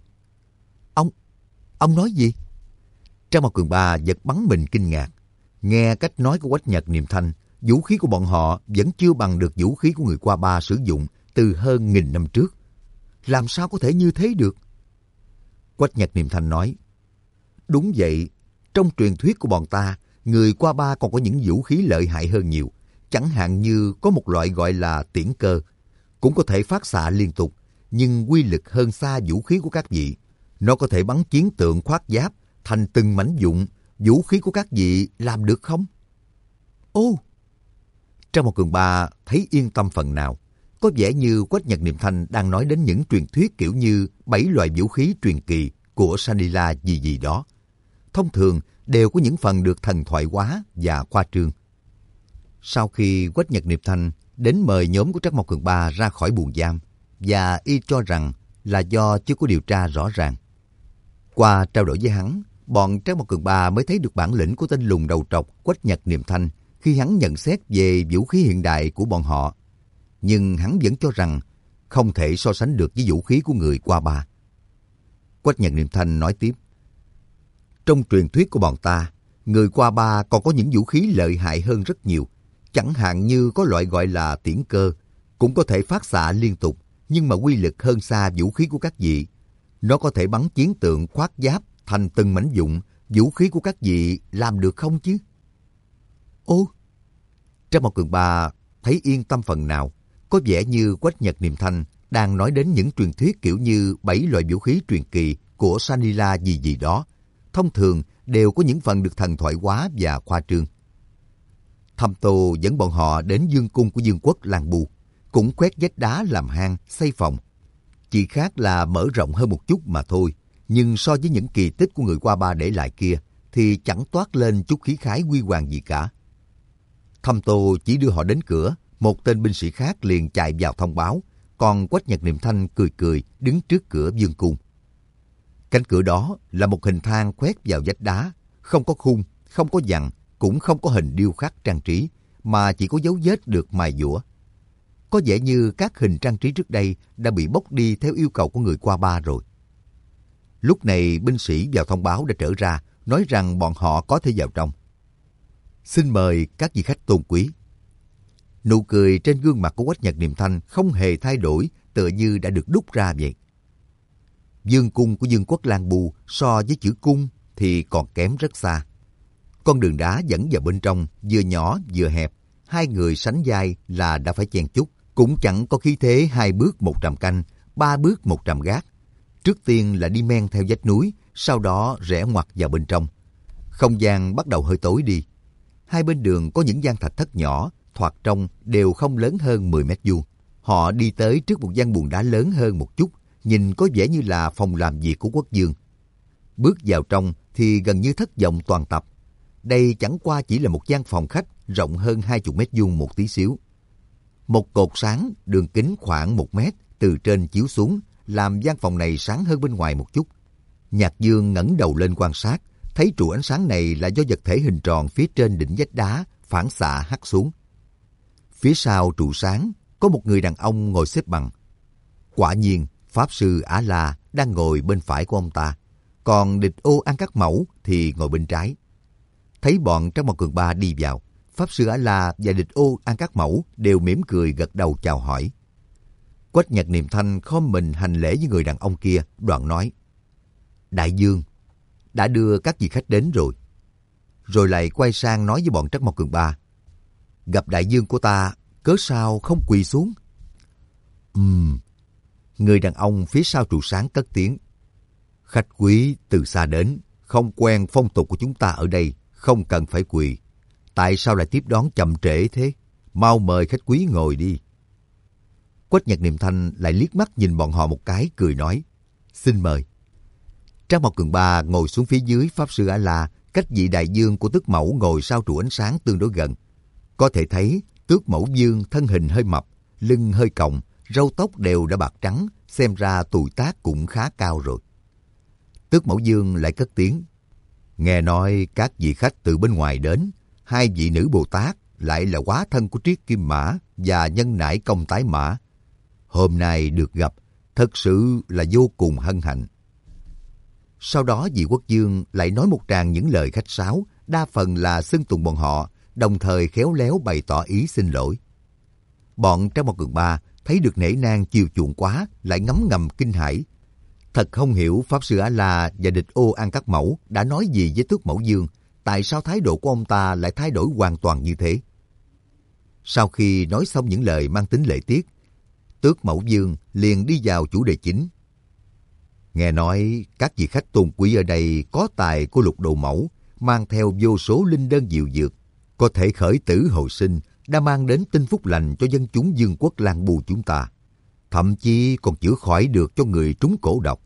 Ông nói gì? Trác Mộc Cường Ba giật bắn mình kinh ngạc. Nghe cách nói của Quách Nhật Niệm Thanh, vũ khí của bọn họ vẫn chưa bằng được vũ khí của người Qua Ba sử dụng từ hơn 1000 năm trước. Làm sao có thể như thế được? Quách Nhật Niệm Thanh nói: đúng vậy, trong truyền thuyết của bọn ta, người Qua Ba còn có những vũ khí lợi hại hơn nhiều. Chẳng hạn như có một loại gọi là tiễn cơ, cũng có thể phát xạ liên tục, nhưng uy lực hơn xa vũ khí của các vị. Nó có thể bắn chiến tượng khoác giáp thành từng mảnh vụn. Vũ khí của các vị làm được không? Ô! Trác Mộc Cường Ba thấy yên tâm phần nào. Có vẻ như Quách Nhật Niệm Thanh đang nói đến những truyền thuyết kiểu như 7 loại vũ khí truyền kỳ của Sanila gì đó. Thông thường đều có những phần được thần thoại hóa và khoa trương. Sau khi Quách Nhật Niệm Thanh đến mời nhóm của Trác Mộc Cường Ba ra khỏi buồng giam, và y cho rằng là do chưa có điều tra rõ ràng. Qua trao đổi với hắn, bọn Trác Mộc Cường Ba mới thấy được bản lĩnh của tên lùn đầu trọc Quách Nhật Niệm Thanh khi hắn nhận xét về vũ khí hiện đại của bọn họ. Nhưng hắn vẫn cho rằng không thể so sánh được với vũ khí của người Qua Ba. Quách Nhật Niệm Thanh nói tiếp: trong truyền thuyết của bọn ta, người Qua Ba còn có những vũ khí lợi hại hơn rất nhiều. Chẳng hạn như có loại gọi là tiễn cơ, cũng có thể phát xạ liên tục, nhưng mà uy lực hơn xa vũ khí của các vị. Nó có thể bắn chiến tượng khoác giáp thành từng mảnh vụn. Vũ khí của các vị làm được không chứ? Ô! Trác Mộc Cường Ba thấy yên tâm phần nào. Có vẻ như Quách Nhật Niệm Thanh đang nói đến những truyền thuyết kiểu như 7 loại vũ khí truyền kỳ của Sanila gì đó. Thông thường đều có những phần được thần thoại hóa và khoa trương. Thâm Tô dẫn bọn họ đến vương cung của vương quốc Lan Bu, cũng quét vách đá làm hang, xây phòng. Chỉ khác là mở rộng hơn một chút mà thôi, nhưng so với những kỳ tích của người Qua Ba để lại kia thì chẳng toát lên chút khí khái huy hoàng gì cả. Thâm Tô chỉ đưa họ đến cửa, một tên binh sĩ khác liền chạy vào thông báo, còn Quách Nhật Niệm Thanh cười cười đứng trước cửa vương cung. Cánh cửa đó là một hình thang khoét vào vách đá, không có khung, không có vằn, cũng không có hình điêu khắc trang trí, mà chỉ có dấu vết được mài dũa. Có vẻ như các hình trang trí trước đây đã bị bóc đi theo yêu cầu của người Qua Ba rồi. Lúc này binh sĩ vào thông báo đã trở ra, nói rằng bọn họ có thể vào trong. Xin mời các vị khách tôn quý. Nụ cười trên gương mặt của Quách Nhật Niệm Thanh không hề thay đổi, tựa như đã được đúc ra vậy. Vương cung của vương quốc Lan Bu so với chữ cung thì còn kém rất xa. Con đường đá dẫn vào bên trong, vừa nhỏ vừa hẹp, hai người sánh vai là đã phải chen chúc, cũng chẳng có khí thế 2 bước 100 canh, 3 bước 100 gác. Trước tiên là đi men theo vách núi, sau đó rẽ ngoặt vào bên trong. Không gian bắt đầu hơi tối đi. Hai bên đường có những gian thạch thất nhỏ, thoạt trông đều không lớn hơn 10 mét vuông. Họ đi tới trước một gian buồng đá lớn hơn một chút, nhìn có vẻ như là phòng làm việc của Quốc Dương. Bước vào trong thì gần như thất vọng toàn tập. Đây chẳng qua chỉ là một gian phòng khách rộng hơn 20 mét vuông một tí xíu. Một cột sáng đường kính khoảng 1 mét từ trên chiếu xuống, làm gian phòng này sáng hơn bên ngoài một chút. Nhạc Dương ngẩng đầu lên quan sát, thấy trụ ánh sáng này là do vật thể hình tròn phía trên đỉnh vách đá phản xạ hắt xuống. Phía sau trụ sáng có một người đàn ông ngồi xếp bằng. Quả nhiên, Pháp Sư A-La đang ngồi bên phải của ông ta, còn Địch Ô An Các Mẫu thì ngồi bên trái. Thấy bọn Trác Mộc Cường Ba đi vào, Pháp Sư A-La và Địch Ô An Các Mẫu đều mỉm cười gật đầu chào hỏi. Quách Nhật Niệm Thanh khom mình hành lễ với người đàn ông kia, đoạn nói: Đại Dương, đã đưa các vị khách đến rồi. Rồi lại quay sang nói với bọn Trác Mộc Cường Ba: Gặp đại dương của ta, cớ sao không quỳ xuống? Người đàn ông phía sau trụ sáng cất tiếng: Khách quý từ xa đến, không quen phong tục của chúng ta ở đây, không cần phải quỳ. Tại sao lại tiếp đón chậm trễ thế? Mau mời khách quý ngồi đi. Quách Nhật Niệm Thanh lại liếc mắt nhìn bọn họ một cái, cười nói: Xin mời. Trác Mộc Cường Ba ngồi xuống phía dưới Pháp Sư A-La, cách vị đại dương của Tước Mẫu ngồi sau trụ ánh sáng tương đối gần. Có thể thấy Tước Mẫu Dương thân hình hơi mập, lưng hơi còng, râu tóc đều đã bạc trắng, xem ra tuổi tác cũng khá cao rồi. Tước Mẫu Dương lại cất tiếng: Nghe nói các vị khách từ bên ngoài đến, 2 vị nữ Bồ Tát lại là hóa thân của Triết Kim Mã và Nhân Nải Công Tái Mã. Hôm nay được gặp, thật sự là vô cùng hân hạnh. Sau đó vị Quốc Dương lại nói một tràng những lời khách sáo, đa phần là xưng tụng bọn họ, đồng thời khéo léo bày tỏ ý xin lỗi. Bọn Trác Mộc Cường Ba thấy được nể nang chiều chuộng quá, lại ngấm ngầm kinh hãi. Thật không hiểu Pháp Sư A-La và Địch Ô An Các Mẫu đã nói gì với Tước Mẫu Dương, tại sao thái độ của ông ta lại thay đổi hoàn toàn như thế. Sau khi nói xong những lời mang tính lễ tiết, Tước Mẫu Dương liền đi vào chủ đề chính. Nghe nói các vị khách tôn quý ở đây có tài của Lục Độ Mẫu, mang theo vô số linh đơn diệu dược, có thể khởi tử hồi sinh, đã mang đến tin phúc lành cho dân chúng Dương quốc Lan Bù chúng ta. Thậm chí còn chữa khỏi được cho người trúng cổ độc.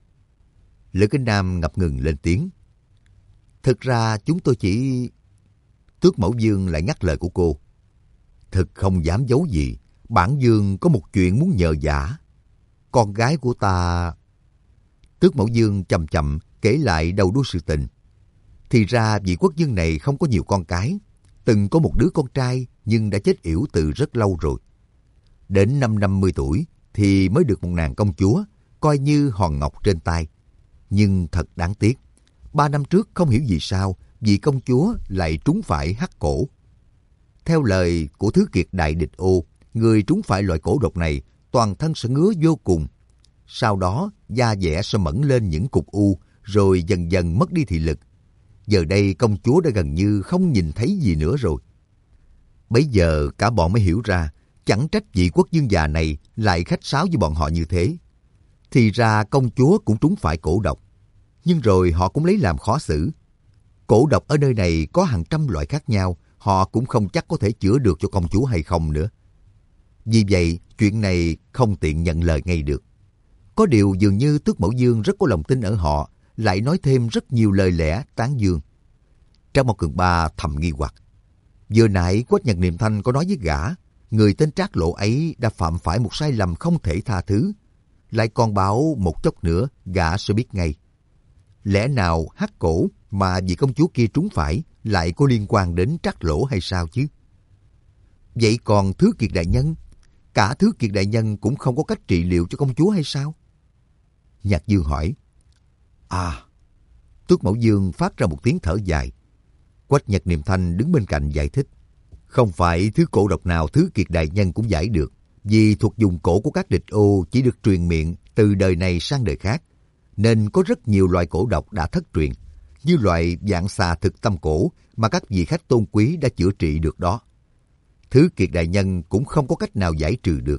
Lữ Kinh Nam ngập ngừng lên tiếng: Thực ra chúng tôi chỉ... Tước Mẫu Dương lại ngắt lời của cô: Thực không dám giấu gì, bản Dương có một chuyện muốn nhờ vả. Con gái của ta... Tước Mẫu Dương chậm chậm kể lại đầu đuôi sự tình. Thì ra vị Quốc Dương này không có nhiều con cái, từng có một đứa con trai nhưng đã chết yểu từ rất lâu rồi. Đến năm 50 tuổi thì mới được một nàng công chúa, coi như hòn ngọc trên tay. Nhưng thật đáng tiếc, 3 năm trước không hiểu vì sao vị công chúa lại trúng phải hắc cổ. Theo lời của Thứ Kiệt Đại Địch Ô, người trúng phải loại cổ độc này toàn thân sẽ ngứa vô cùng. Sau đó da dẻ sẽ mẩn lên những cục u, rồi dần dần mất đi thị lực. Giờ đây công chúa đã gần như không nhìn thấy gì nữa rồi. Bấy giờ cả bọn mới hiểu ra, chẳng trách vị Quốc Dương già này lại khách sáo với bọn họ như thế. Thì ra công chúa cũng trúng phải cổ độc, nhưng rồi họ cũng lấy làm khó xử. Cổ độc ở nơi này có hàng trăm loại khác nhau, họ cũng không chắc có thể chữa được cho công chúa hay không nữa. Vì vậy, chuyện này không tiện nhận lời ngay được. Có điều dường như Tước Mẫu Dương rất có lòng tin ở họ, lại nói thêm rất nhiều lời lẽ tán dương. Trác Mộc Cường Ba thầm nghi hoặc. Vừa nãy Quách Nhật Niệm Thanh có nói với gã, người tên Trác Lộ ấy đã phạm phải một sai lầm không thể tha thứ. Lại còn bảo một chốc nữa gã sẽ biết ngay. Lẽ nào hắc cổ mà vị công chúa kia trúng phải lại có liên quan đến Trác Lỗ hay sao chứ? Vậy còn Thứ Kiệt đại nhân, cả Thứ Kiệt đại nhân cũng không có cách trị liệu cho công chúa hay sao? Nhạc Dương hỏi. Tước Mẫu Dương phát ra một tiếng thở dài. Quách Nhật Niệm Thanh đứng bên cạnh giải thích. Không phải thứ cổ độc nào Thứ Kiệt đại nhân cũng giải được, vì thuật dùng cổ của các địch ô chỉ được truyền miệng từ đời này sang đời khác, nên có rất nhiều loại cổ độc đã thất truyền. như loại vạn xà thực tâm cổ mà các vị khách tôn quý đã chữa trị được đó. Thứ Kiệt đại nhân cũng không có cách nào giải trừ được.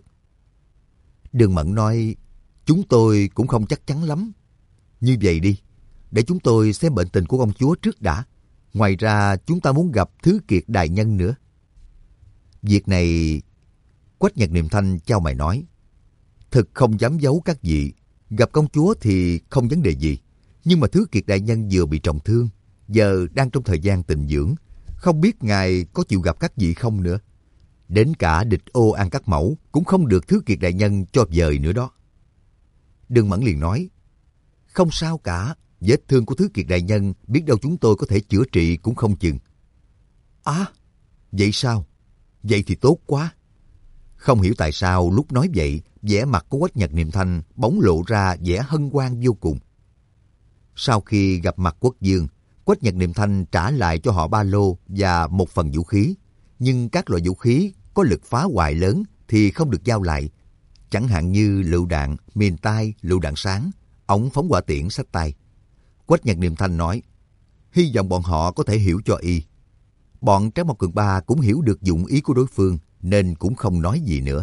Đường Mẫn nói, chúng tôi cũng không chắc chắn lắm. Như vậy đi, để chúng tôi xem bệnh tình của công chúa trước đã. Ngoài ra chúng ta muốn gặp Thứ Kiệt đại nhân nữa. Việc này, Quách Nhật Niệm Thanh chau mày nói, thực không dám giấu các vị, gặp công chúa thì không vấn đề gì. Nhưng mà Thứ Kiệt đại nhân vừa bị trọng thương, giờ đang trong thời gian tịnh dưỡng, không biết ngài có chịu gặp các vị không nữa. Đến cả Địch Ô An Các Mẫu cũng không được Thứ Kiệt đại nhân cho dời nữa đó. Đường Mẫn liền nói, không sao cả, vết thương của Thứ Kiệt đại nhân biết đâu chúng tôi có thể chữa trị cũng không chừng. À, vậy sao? Vậy thì tốt quá. Không hiểu tại sao lúc nói vậy, vẻ mặt của Quách Nhật Niệm Thanh bỗng lộ ra vẻ hân hoan vô cùng. Sau khi gặp mặt Quốc vương, Quách Nhật Niệm Thanh trả lại cho họ ba lô và một phần vũ khí. Nhưng các loại vũ khí có lực phá hoại lớn thì không được giao lại. Chẳng hạn như lựu đạn, mìn tay, lựu đạn sáng, ống phóng hỏa tiễn xách tay. Quách Nhật Niệm Thanh nói, hy vọng bọn họ có thể hiểu cho y. Bọn Trác Mộc Cường Ba cũng hiểu được dụng ý của đối phương nên cũng không nói gì nữa.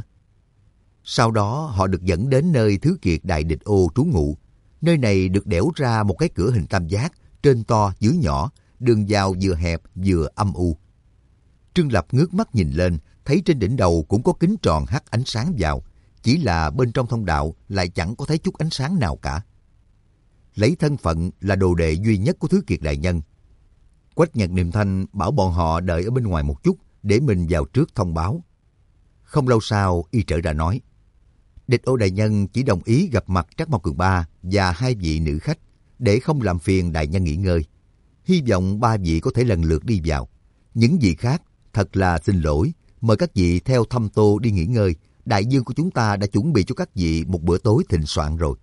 Sau đó họ được dẫn đến nơi Thứ Kiệt đại địch ô trú ngụ. Nơi này được đẽo ra một cái cửa hình tam giác, trên to dưới nhỏ, đường vào vừa hẹp vừa âm u. Trương Lập ngước mắt nhìn lên, thấy trên đỉnh đầu cũng có kính tròn hắt ánh sáng vào, chỉ là bên trong thông đạo lại chẳng có thấy chút ánh sáng nào cả. Lấy thân phận là đồ đệ duy nhất của Thứ Kiệt đại nhân, Quách Nhật Niệm Thanh bảo bọn họ đợi ở bên ngoài một chút để mình vào trước thông báo. Không lâu sau, y trở ra nói, Địch Ô đại nhân chỉ đồng ý gặp mặt Trác Mộc Cường Ba và hai vị nữ khách để không làm phiền đại nhân nghỉ ngơi. Hy vọng ba vị có thể lần lượt đi vào. Những vị khác thật là xin lỗi, mời các vị theo Thâm Tô đi nghỉ ngơi. Đại dương của chúng ta đã chuẩn bị cho các vị một bữa tối thịnh soạn rồi.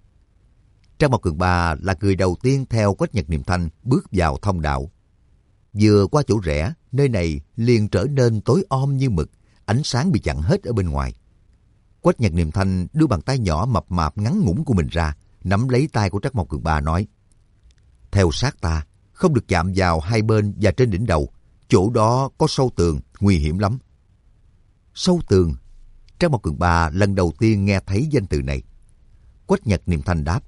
Trác Mộc Cường Ba là người đầu tiên theo Quách Nhật Niệm Thanh bước vào thông đạo. Vừa qua chỗ rẽ, nơi này liền trở nên tối om như mực, ánh sáng bị chặn hết ở bên ngoài. Quách Nhật Niệm Thanh đưa bàn tay nhỏ mập mạp ngắn ngủn của mình ra, nắm lấy tay của Trác Mộc Cường Ba nói, theo sát ta, không được chạm vào hai bên và trên đỉnh đầu, chỗ đó có sâu tường, nguy hiểm lắm. Sâu tường? Trác Mộc Cường Ba lần đầu tiên nghe thấy danh từ này. Quách Nhật Niệm Thanh đáp,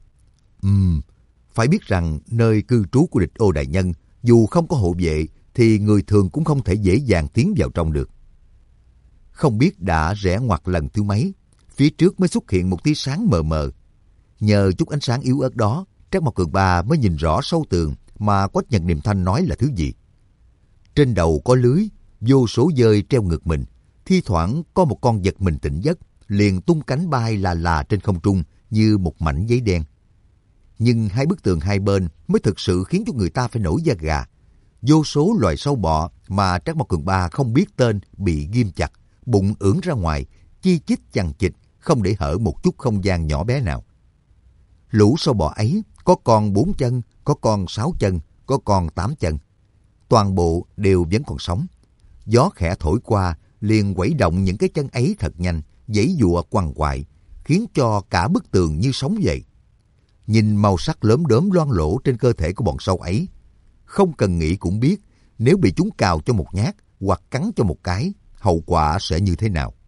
phải biết rằng nơi cư trú của Địch Ô đại nhân, dù không có hộ vệ thì người thường cũng không thể dễ dàng tiến vào trong được. Không biết đã rẽ ngoặt lần thứ mấy, phía trước mới xuất hiện một tia sáng mờ mờ. Nhờ chút ánh sáng yếu ớt đó, Trác Mộc Cường Ba mới nhìn rõ sâu tường mà Quách Nhật Niệm Thanh nói là thứ gì. Trên đầu có lưới, vô số dơi treo ngược mình, thi thoảng có một con giật mình tỉnh giấc, liền tung cánh bay là trên không trung như một mảnh giấy đen. Nhưng hai bức tường hai bên mới thực sự khiến cho người ta phải nổi da gà. Vô số loài sâu bọ mà Trác Mộc Cường Ba không biết tên bị ghim chặt, bụng ưỡn ra ngoài, chi chít chằng chịt, không để hở một chút không gian nhỏ bé nào. Lũ sâu bọ ấy có con 4 chân, có con 6 chân, có con 8 chân. Toàn bộ đều vẫn còn sống. Gió khẽ thổi qua, liền quẩy động những cái chân ấy thật nhanh, giãy giụa quằn quại, khiến cho cả bức tường như sống vậy. Nhìn màu sắc lốm đốm loang lổ trên cơ thể của bọn sâu ấy, không cần nghĩ cũng biết nếu bị chúng cào cho một nhát hoặc cắn cho một cái, hậu quả sẽ như thế nào.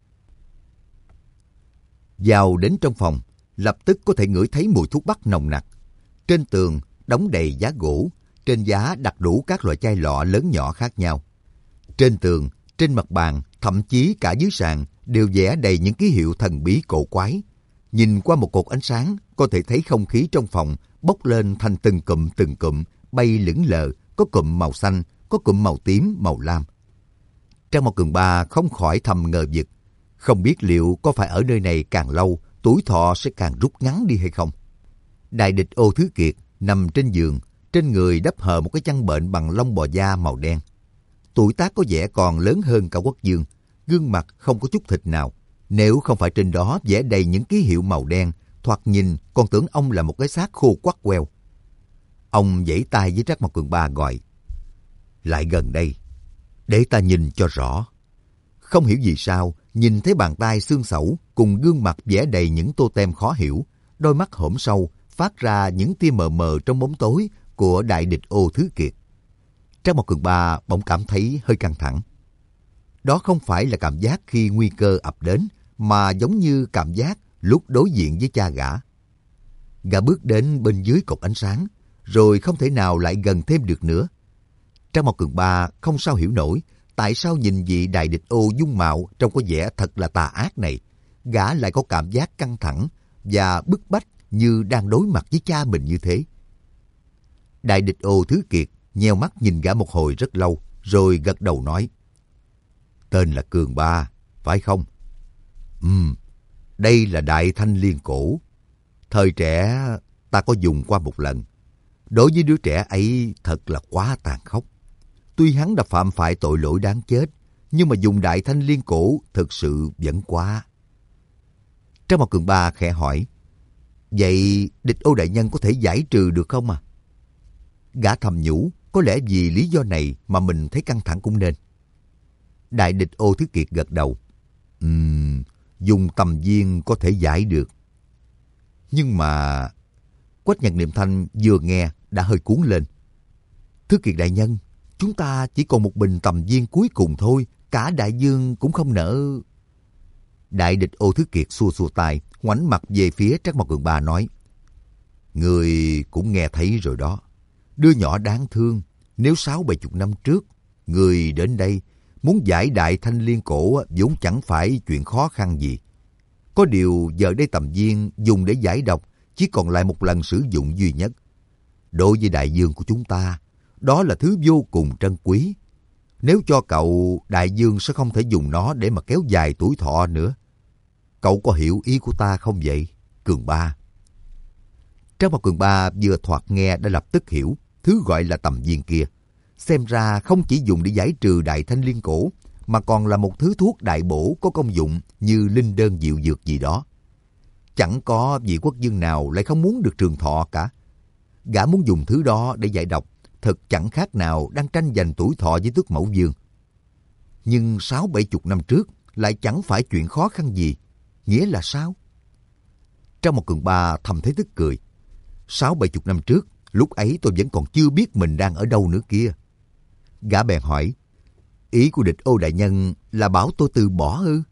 Vào đến trong phòng, lập tức có thể ngửi thấy mùi thuốc bắc nồng nặc. Trên tường đóng đầy giá gỗ, trên giá đặt đủ các loại chai lọ lớn nhỏ khác nhau. Trên tường, trên mặt bàn, thậm chí cả dưới sàn đều vẽ đầy những ký hiệu thần bí cổ quái. Nhìn qua một cột ánh sáng, có thể thấy không khí trong phòng bốc lên thành từng cụm bay lững lờ, có cụm màu xanh, có cụm màu tím, màu lam. Trác Mộc Cường Ba không khỏi thầm ngờ vực, không biết liệu có phải ở nơi này càng lâu, tuổi thọ sẽ càng rút ngắn đi hay không. Đại địch Ô Thứ Kiệt nằm trên giường, trên người đắp hờ một cái chăn bệnh bằng lông bò da màu đen. Tuổi tác có vẻ còn lớn hơn cả Quốc vương, gương mặt không có chút thịt nào. Nếu không phải trên đó vẽ đầy những ký hiệu màu đen, thoạt nhìn còn tưởng ông là một cái xác khô quắt queo. Ông giãy tay với Trác Mộc Cường Ba gọi, lại gần đây, để ta nhìn cho rõ. Không hiểu vì sao, nhìn thấy bàn tay xương xẩu cùng gương mặt vẽ đầy những tô tem khó hiểu, đôi mắt hõm sâu, phát ra những tia mờ mờ trong bóng tối, của Đại Địch Ô Thứ Kiệt. Trang Mộc Cường Ba bỗng cảm thấy hơi căng thẳng. Đó không phải là cảm giác khi nguy cơ ập đến, mà giống như cảm giác lúc đối diện với cha gã. Gã bước đến bên dưới cột ánh sáng, rồi không thể nào lại gần thêm được nữa. Trang Mộc Cường Ba không sao hiểu nổi tại sao nhìn vị Đại Địch Ô dung mạo trông có vẻ thật là tà ác này, gã lại có cảm giác căng thẳng và bức bách như đang đối mặt với cha mình như thế. Đại Địch Ô Thứ Kiệt nheo mắt nhìn gã một hồi rất lâu, rồi gật đầu nói: Tên là Cường Ba, phải không? Đây là Đại Thanh Liên Cổ. Thời trẻ ta có dùng qua một lần. Đối với đứa trẻ ấy thật là quá tàn khốc. Tuy hắn đã phạm phải tội lỗi đáng chết, nhưng mà dùng Đại Thanh Liên Cổ thực sự vẫn quá. Trang Mộc Cường Ba khẽ hỏi: Vậy Địch Ô đại nhân có thể giải trừ được không à? Gã thầm nhủ, có lẽ vì lý do này mà mình thấy căng thẳng cũng nên. Đại Địch Ô Thứ Kiệt gật đầu. Dùng tầm viên có thể giải được. Nhưng mà... Quách Nhật Niệm Thanh vừa nghe đã hơi cuốn lên. Thứ Kiệt đại nhân, chúng ta chỉ còn một bình tầm viên cuối cùng thôi, cả đại dương cũng không nỡ. Đại Địch Ô Thứ Kiệt xua xua tay, ngoảnh mặt về phía Trác Mộc Cường Ba nói: Người cũng nghe thấy rồi đó. Đứa nhỏ đáng thương, nếu 60-70 năm trước, người đến đây muốn giải Đại Thanh Liên Cổ vốn chẳng phải chuyện khó khăn gì. Có điều giờ đây tầm viên dùng để giải độc chỉ còn lại một lần sử dụng duy nhất. Đối với đại dương của chúng ta, đó là thứ vô cùng trân quý. Nếu cho cậu, đại dương sẽ không thể dùng nó để mà kéo dài tuổi thọ nữa. Cậu có hiểu ý của ta không vậy, Cường Ba? Trác Mộc Cường Ba vừa thoạt nghe đã lập tức hiểu thứ gọi là tầm viên kia. Xem ra không chỉ dùng để giải trừ Đại Thanh Liên Cổ, mà còn là một thứ thuốc đại bổ có công dụng như linh đơn diệu dược gì đó. Chẳng có vị quốc vương nào lại không muốn được trường thọ cả. Gã muốn dùng thứ đó để giải độc, thật chẳng khác nào đang tranh giành tuổi thọ với Tước Mẫu Vương. Nhưng 60-70 năm trước lại chẳng phải chuyện khó khăn gì. Nghĩa là sao? Trang Mộc Cường Ba thầm thấy tức cười. 60-70 năm trước, lúc ấy tôi vẫn còn chưa biết mình đang ở đâu nữa kia. Gã bèn hỏi: Ý của Địch Ô đại nhân là bảo tôi từ bỏ ư?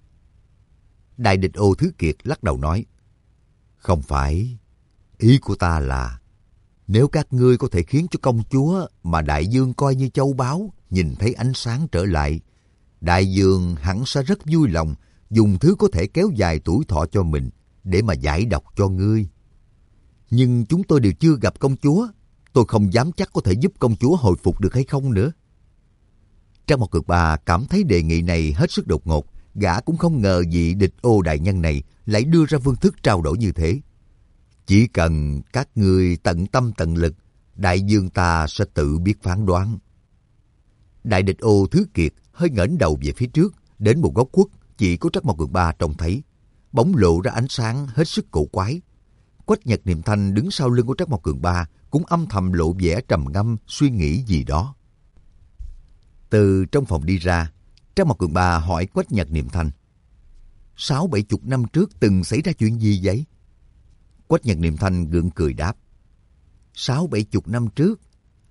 Đại Địch Ô Thứ Kiệt lắc đầu nói: Không phải. Ý của ta là nếu các ngươi có thể khiến cho công chúa mà đại dương coi như châu báu nhìn thấy ánh sáng trở lại, đại dương hẳn sẽ rất vui lòng dùng thứ có thể kéo dài tuổi thọ cho mình để mà giải độc cho ngươi. Nhưng chúng tôi đều chưa gặp công chúa, tôi không dám chắc có thể giúp công chúa hồi phục được hay không nữa. Trang Mộc Cường Ba cảm thấy đề nghị này hết sức đột ngột, gã cũng không ngờ vị Địch Ô đại nhân này lại đưa ra phương thức trao đổi như thế. Chỉ cần các ngươi tận tâm tận lực, đại dương ta sẽ tự biết phán đoán. Đại Địch Ô Thứ Kiệt hơi ngẩng đầu về phía trước, đến một góc khuất chỉ có Trác Mộc Cường Ba trông thấy, bỗng lộ ra ánh sáng hết sức cổ quái. Quách Nhật Niệm Thanh đứng sau lưng của Trác Mộc Cường Ba cũng âm thầm lộ vẻ trầm ngâm suy nghĩ gì đó. Từ trong phòng đi ra, Trác Mộc Cường Ba hỏi Quách Nhật Niệm Thanh: 60-70 năm trước từng xảy ra chuyện gì vậy? Quách Nhật Niệm Thanh gượng cười đáp: 60-70 năm trước,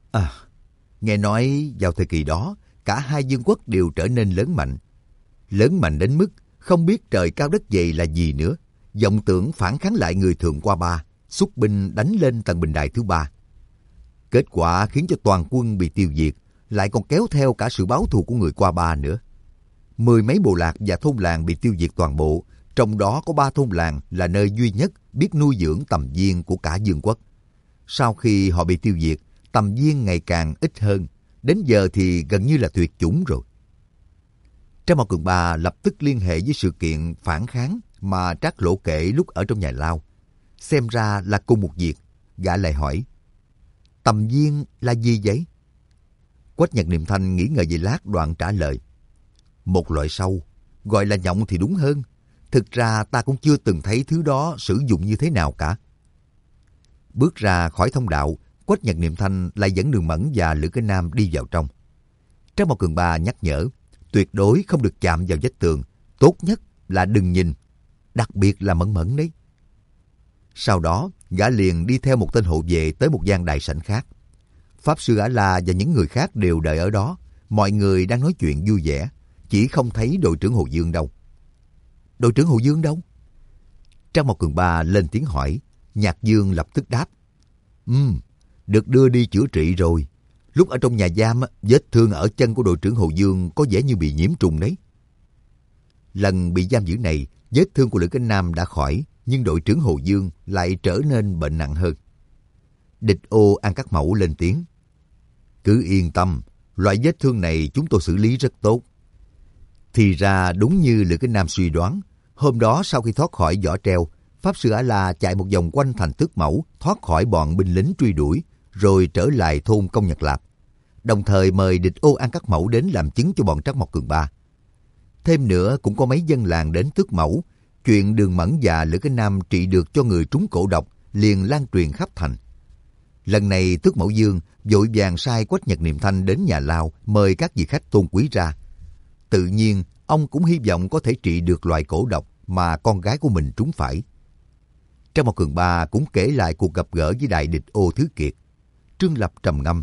nghe nói vào thời kỳ đó cả hai vương quốc đều trở nên lớn mạnh đến mức không biết trời cao đất dày là gì nữa, vọng tưởng phản kháng lại người Thượng Qua Ba, xuất binh đánh lên tầng bình đài thứ 3. Kết quả khiến cho toàn quân bị tiêu diệt, lại còn kéo theo cả sự báo thù của người Qua Ba nữa. 10 mấy bộ lạc và thôn làng bị tiêu diệt toàn bộ, trong đó có 3 thôn làng là nơi duy nhất biết nuôi dưỡng tầm viên của cả vương quốc. Sau khi họ bị tiêu diệt, tầm viên ngày càng ít hơn, đến giờ thì gần như là tuyệt chủng rồi. Trang Mộc Cường Ba lập tức liên hệ với sự kiện phản kháng mà Trác Lỗ kể lúc ở trong nhà lao. Xem ra là cùng một việc, gã lại hỏi: Tầm viên là gì vậy? Quách Nhật Niệm Thanh nghĩ ngợi về lát đoạn trả lời: Một loại sâu, gọi là nhộng thì đúng hơn. Thực ra ta cũng chưa từng thấy thứ đó sử dụng như thế nào cả. Bước ra khỏi thông đạo, Quách Nhật Niệm Thanh lại dẫn Đường Mẫn và Lữ Cái Nam đi vào trong. Trác Mộc Cường Ba nhắc nhở, tuyệt đối không được chạm vào vách tường, tốt nhất là đừng nhìn, đặc biệt là Mẫn Mẫn đấy. Sau đó, gã liền đi theo một tên hộ vệ tới một gian đại sảnh khác. Pháp Sư A-la và những người khác đều đợi ở đó. Mọi người đang nói chuyện vui vẻ, chỉ không thấy đội trưởng Hồ Dương đâu. Đội trưởng Hồ Dương đâu? Trang Mộc Cường Ba lên tiếng hỏi. Nhạc Dương lập tức đáp. Được đưa đi chữa trị rồi. Lúc ở trong nhà giam, vết thương ở chân của đội trưởng Hồ Dương có vẻ như bị nhiễm trùng đấy. Lần bị giam giữ này, vết thương của Lữ Cánh Nam đã khỏi, nhưng đội trưởng Hồ Dương lại trở nên bệnh nặng hơn. Địch Ô An Cắt Mẫu lên tiếng. Cứ yên tâm, loại vết thương này chúng tôi xử lý rất tốt. Thì ra đúng như Lữ Cánh Nam suy đoán, hôm đó sau khi thoát khỏi vỏ treo, Pháp Sư A-la chạy một vòng quanh thành Tước Mẫu, thoát khỏi bọn binh lính truy đuổi, rồi trở lại thôn Công Nhật Lạp. Đồng thời mời Địch Ô An Cắt Mẫu đến làm chứng cho bọn Trắc Mộc Cường Ba. Thêm nữa cũng có mấy dân làng đến Tước Mẫu, chuyện Đường Mẫn và Lữ Cánh Nam trị được cho người trúng cổ độc liền lan truyền khắp thành. Lần này Tước Mẫu Dương vội vàng sai Quách Nhật Niệm Thanh đến nhà lao mời các vị khách tôn quý ra. Tự nhiên ông cũng hy vọng có thể trị được loại cổ độc mà con gái của mình trúng phải. Trắc Mộc Cường Ba cũng kể lại cuộc gặp gỡ với đại địch Ô Thứ Kiệt. Trương Lập trầm ngâm.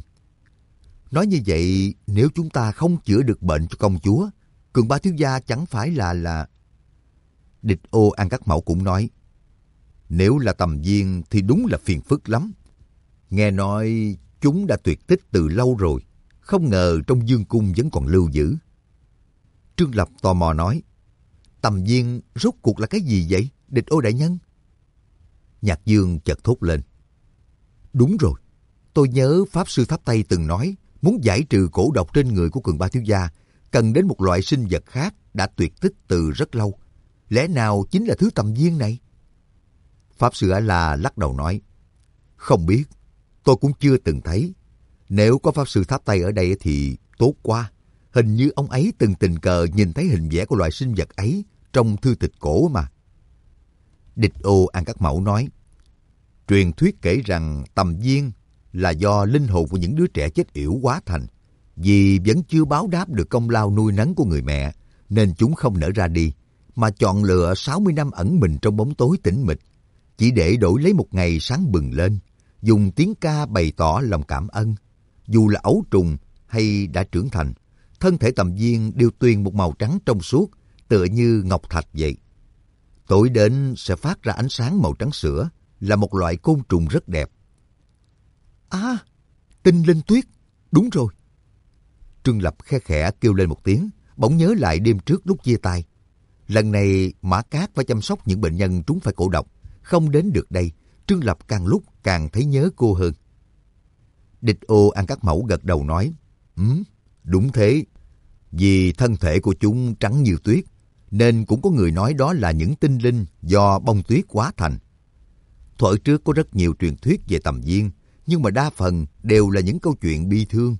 Nói như vậy, nếu chúng ta không chữa được bệnh cho công chúa, Cường Ba thiếu gia chẳng phải là... Địch Ô An Cắt Mẫu cũng nói. Nếu là Tầm Viên thì đúng là phiền phức lắm. Nghe nói chúng đã tuyệt tích từ lâu rồi, không ngờ trong dương cung vẫn còn lưu giữ. Trương Lập tò mò nói. Tầm Viên rốt cuộc là cái gì vậy, Địch Ô đại nhân? Nhạc Dương chợt thốt lên. Đúng rồi, tôi nhớ Pháp Sư Tháp Tây từng nói muốn giải trừ cổ độc trên người của Cường Ba thiếu gia cần đến một loại sinh vật khác đã tuyệt tích từ rất lâu. Lẽ nào chính là thứ Tầm Viên này? Pháp Sư A-la lắc đầu nói. Không biết, tôi cũng chưa từng thấy. Nếu có Pháp Sư Tháp Tây ở đây thì tốt quá. Hình như ông ấy từng tình cờ nhìn thấy hình vẽ của loài sinh vật ấy trong thư tịch cổ mà. Địch Ô An Cắt Mẫu nói. Truyền thuyết kể rằng Tầm Viên là do linh hồn của những đứa trẻ chết yểu hóa thành. Vì vẫn chưa báo đáp được công lao nuôi nấng của người mẹ, nên chúng không nở ra đi, mà chọn lựa 60 năm ẩn mình trong bóng tối tĩnh mịch, chỉ để đổi lấy một ngày sáng bừng lên, dùng tiếng ca bày tỏ lòng cảm ơn. Dù là ấu trùng hay đã trưởng thành, thân thể Tầm Viên đều tuyền một màu trắng trong suốt, tựa như ngọc thạch vậy. Tối đến sẽ phát ra ánh sáng màu trắng sữa, là một loại côn trùng rất đẹp. À, tinh linh tuyết, đúng rồi. Trương Lập khe khẽ kêu lên một tiếng, bỗng nhớ lại đêm trước lúc chia tay. Lần này Mã Cát phải chăm sóc những bệnh nhân trúng phải cổ độc, không đến được đây. Trương Lập càng lúc càng thấy nhớ cô hơn. Địch Ô An Cắt Mẫu gật đầu nói. Đúng thế. Vì thân thể của chúng trắng như tuyết, nên cũng có người nói đó là những tinh linh do bông tuyết hóa thành. Thuở trước có rất nhiều truyền thuyết về Tầm Viên, nhưng mà đa phần đều là những câu chuyện bi thương.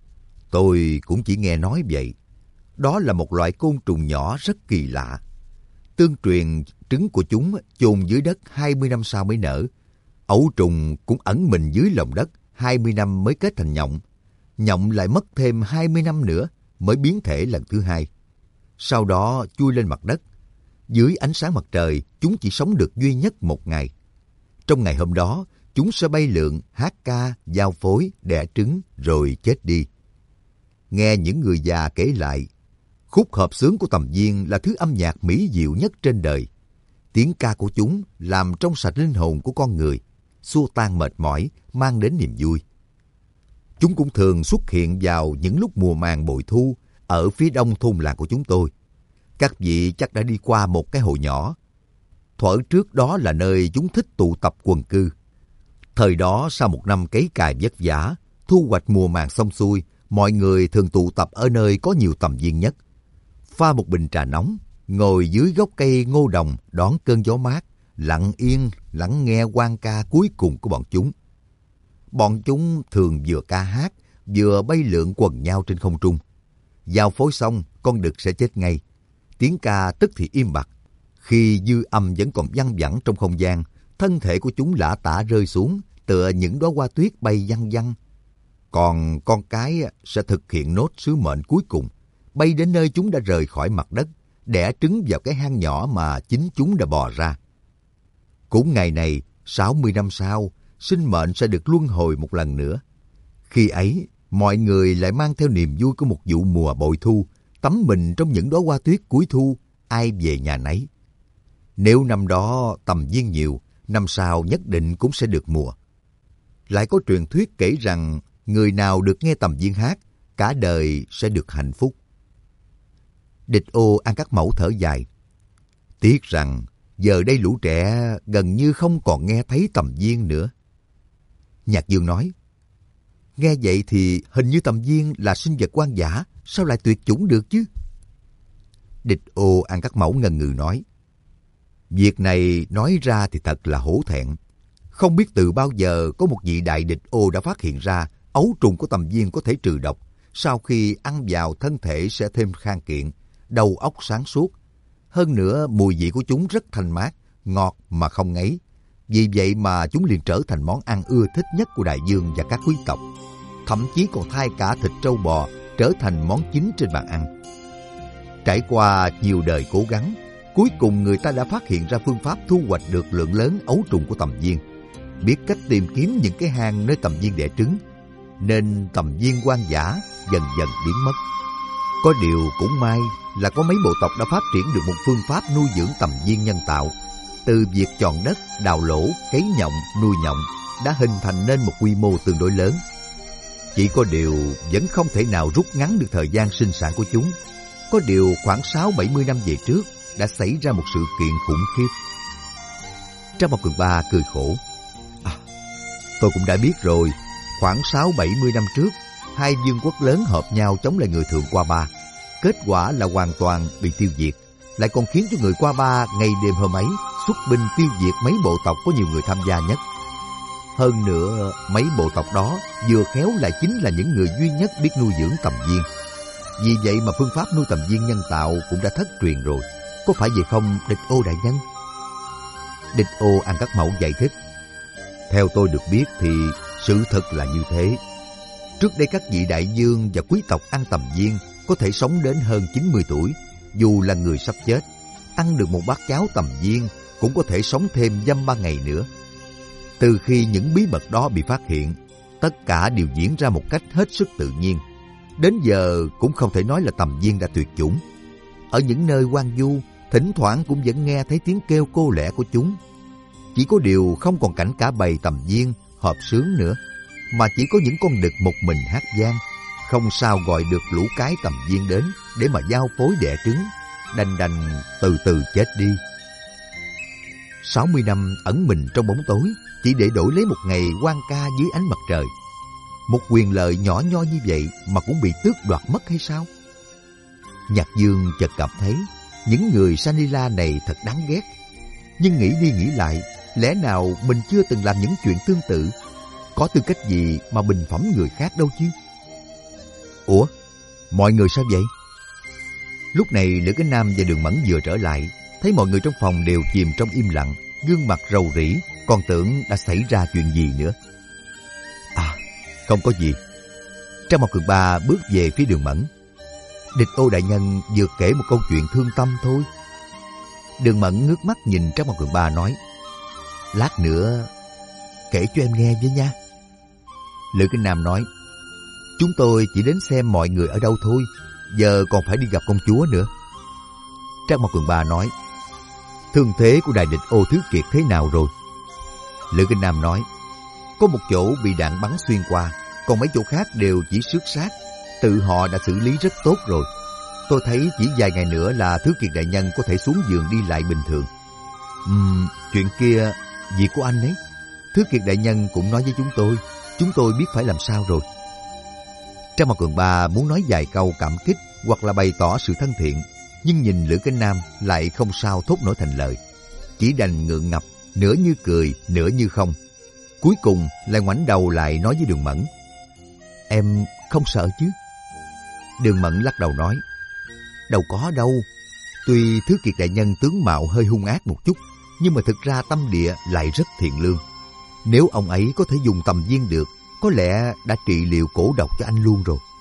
Tôi cũng chỉ nghe nói vậy. Đó là một loại côn trùng nhỏ rất kỳ lạ. Tương truyền trứng của chúng chôn dưới đất 20 năm sau mới nở. Ấu trùng cũng ẩn mình dưới lòng đất 20 năm mới kết thành nhộng. Nhộng lại mất thêm 20 năm nữa mới biến thể lần thứ hai. Sau đó chui lên mặt đất. Dưới ánh sáng mặt trời, chúng chỉ sống được duy nhất một ngày. Trong ngày hôm đó, chúng sẽ bay lượn, hát ca, giao phối, đẻ trứng rồi chết đi. Nghe những người già kể lại, khúc hợp xướng của Tầm Viên là thứ âm nhạc mỹ diệu nhất trên đời. Tiếng ca của chúng làm trong sạch linh hồn của con người, xua tan mệt mỏi, mang đến niềm vui. Chúng cũng thường xuất hiện vào những lúc mùa màng bội thu ở phía đông thôn làng của chúng tôi. Các vị chắc đã đi qua một cái hồ nhỏ. Thuở trước đó là nơi chúng thích tụ tập quần cư. Thời đó sau một năm cấy cày vất vả, thu hoạch mùa màng xong xuôi, mọi người thường tụ tập ở nơi có nhiều Tầm Viên nhất. Pha một bình trà nóng, ngồi dưới gốc cây ngô đồng đón cơn gió mát, lặng yên lắng nghe hoan ca cuối cùng của bọn chúng. Bọn chúng thường vừa ca hát, vừa bay lượn quần nhau trên không trung. Giao phối xong, con đực sẽ chết ngay. Tiếng ca tức thì im bặt. Khi dư âm vẫn còn văng vẳng trong không gian, thân thể của chúng lả tả rơi xuống, tựa những đóa hoa tuyết bay văng văng. Còn con cái sẽ thực hiện nốt sứ mệnh cuối cùng, bay đến nơi chúng đã rời khỏi mặt đất, đẻ trứng vào cái hang nhỏ mà chính chúng đã bò ra. Cũng ngày này, 60 năm sau, sinh mệnh sẽ được luân hồi một lần nữa. Khi ấy, mọi người lại mang theo niềm vui của một vụ mùa bội thu, tắm mình trong những đóa hoa tuyết cuối thu, ai về nhà nấy. Nếu năm đó tầm viên nhiều, năm sau nhất định cũng sẽ được mùa. Lại có truyền thuyết kể rằng người nào được nghe tầm viên hát, cả đời sẽ được hạnh phúc. Địch Ô An Cắt Mẫu thở dài. Tiếc rằng giờ đây lũ trẻ gần như không còn nghe thấy tầm viên nữa. Nhạc Dương nói, nghe vậy thì hình như tầm viên là sinh vật hoang dã, sao lại tuyệt chủng được chứ? Địch Ô An Cắt Mẫu ngần ngừ nói, việc này nói ra thì thật là hổ thẹn. Không biết từ bao giờ có một vị đại địch ô đã phát hiện ra ấu trùng của tầm viên có thể trừ độc. Sau khi ăn vào thân thể sẽ thêm khang kiện, đầu óc sáng suốt. Hơn nữa mùi vị của chúng rất thanh mát, ngọt mà không ngấy. Vì vậy mà chúng liền trở thành món ăn ưa thích nhất của đại dương và các quý tộc. Thậm chí còn thay cả thịt trâu bò trở thành món chính trên bàn ăn. Trải qua nhiều đời cố gắng, cuối cùng người ta đã phát hiện ra phương pháp thu hoạch được lượng lớn ấu trùng của tầm viên. Biết cách tìm kiếm những cái hang nơi tầm viên đẻ trứng, nên tầm viên hoang dã dần dần biến mất. Có điều cũng may là có mấy bộ tộc đã phát triển được một phương pháp nuôi dưỡng tầm viên nhân tạo. Từ việc chọn đất, đào lỗ, cấy nhộng, nuôi nhộng đã hình thành nên một quy mô tương đối lớn. Chỉ có điều vẫn không thể nào rút ngắn được thời gian sinh sản của chúng. Có điều khoảng 60-70 năm về trước đã xảy ra một sự kiện khủng khiếp. Trang Mộc Cường Ba cười khổ. Tôi cũng đã biết rồi, khoảng 60-70 năm trước, hai vương quốc lớn hợp nhau chống lại người Thượng Qua Ba. Kết quả là hoàn toàn bị tiêu diệt, lại còn khiến cho người Qua Ba ngày đêm hôm ấy xuất binh tiêu diệt mấy bộ tộc có nhiều người tham gia nhất. Hơn nữa, mấy bộ tộc đó vừa khéo lại chính là những người duy nhất biết nuôi dưỡng tầm viên. Vì vậy mà phương pháp nuôi tầm viên nhân tạo cũng đã thất truyền rồi. Có phải vậy không, Địch Ô đại nhân? Địch Ô An Cắt Mẫu giải thích. Theo tôi được biết thì sự thật là như thế. Trước đây các vị đại vương và quý tộc ăn tầm viên có thể sống đến hơn 90 tuổi, dù là người sắp chết. Ăn được một bát cháo tầm viên cũng có thể sống thêm dăm 3 ngày nữa. Từ khi những bí mật đó bị phát hiện, tất cả đều diễn ra một cách hết sức tự nhiên. Đến giờ cũng không thể nói là tầm viên đã tuyệt chủng. Ở những nơi hoang vu, thỉnh thoảng cũng vẫn nghe thấy tiếng kêu cô lẻ của chúng. Chỉ có điều không còn cảnh cả bầy tầm viên hợp xướng nữa, mà chỉ có những con đực một mình hát vang, không sao gọi được lũ cái tầm viên đến để mà giao phối đẻ trứng, đành từ từ chết đi. 60 năm ẩn mình trong bóng tối chỉ để đổi lấy một ngày hoang ca dưới ánh mặt trời. Một quyền lợi nhỏ nho như vậy mà cũng bị tước đoạt mất hay sao? Nhạc Dương chợt cảm thấy những người Sanila này thật đáng ghét. Nhưng nghĩ đi nghĩ lại, lẽ nào mình chưa từng làm những chuyện tương tự? Có tư cách gì mà bình phẩm người khác đâu chứ? Ủa, mọi người sao vậy? Lúc này Lữ Cái Nam và Đường Mẫn vừa trở lại, thấy mọi người trong phòng đều chìm trong im lặng, gương mặt rầu rĩ, còn tưởng đã xảy ra chuyện gì nữa. À, không có gì. Trang Mộc Cường Ba bước về phía Đường Mẫn. Địch Ô đại nhân vừa kể một câu chuyện thương tâm thôi. Đường Mẫn ngước mắt nhìn Trang Mộc Cường Ba nói, lát nữa kể cho em nghe với nha. Lữ Kinh Nam nói, chúng tôi chỉ đến xem mọi người ở đâu thôi, giờ còn phải đi gặp công chúa nữa. Trang Mộc Cường Ba nói, thương thế của đại địch Ô Thứ Kiệt thế nào rồi? Lữ Kinh Nam nói, có một chỗ bị đạn bắn xuyên qua, còn mấy chỗ khác đều chỉ xước xác. Tự họ đã xử lý rất tốt rồi. Tôi thấy chỉ vài ngày nữa là Thứ Kiệt đại nhân có thể xuống giường đi lại bình thường. Chuyện kia, việc của anh ấy. Thứ Kiệt đại nhân cũng nói với chúng tôi biết phải làm sao rồi. Trang Mộc Cường Ba muốn nói vài câu cảm kích hoặc là bày tỏ sự thân thiện, nhưng nhìn Lữ Kinh Nam lại không sao thốt nổi thành lời, chỉ đành ngượng ngập, nửa như cười, nửa như không. Cuối cùng lại ngoảnh đầu lại nói với Đường Mẫn, em không sợ chứ? Đường Mẫn lắc đầu nói, đâu có đâu. Tuy Thứ Kiệt đại nhân tướng mạo hơi hung ác một chút, nhưng mà thực ra tâm địa lại rất thiện lương. Nếu ông ấy có thể dùng tầm viên được, có lẽ đã trị liệu cổ độc cho anh luôn rồi.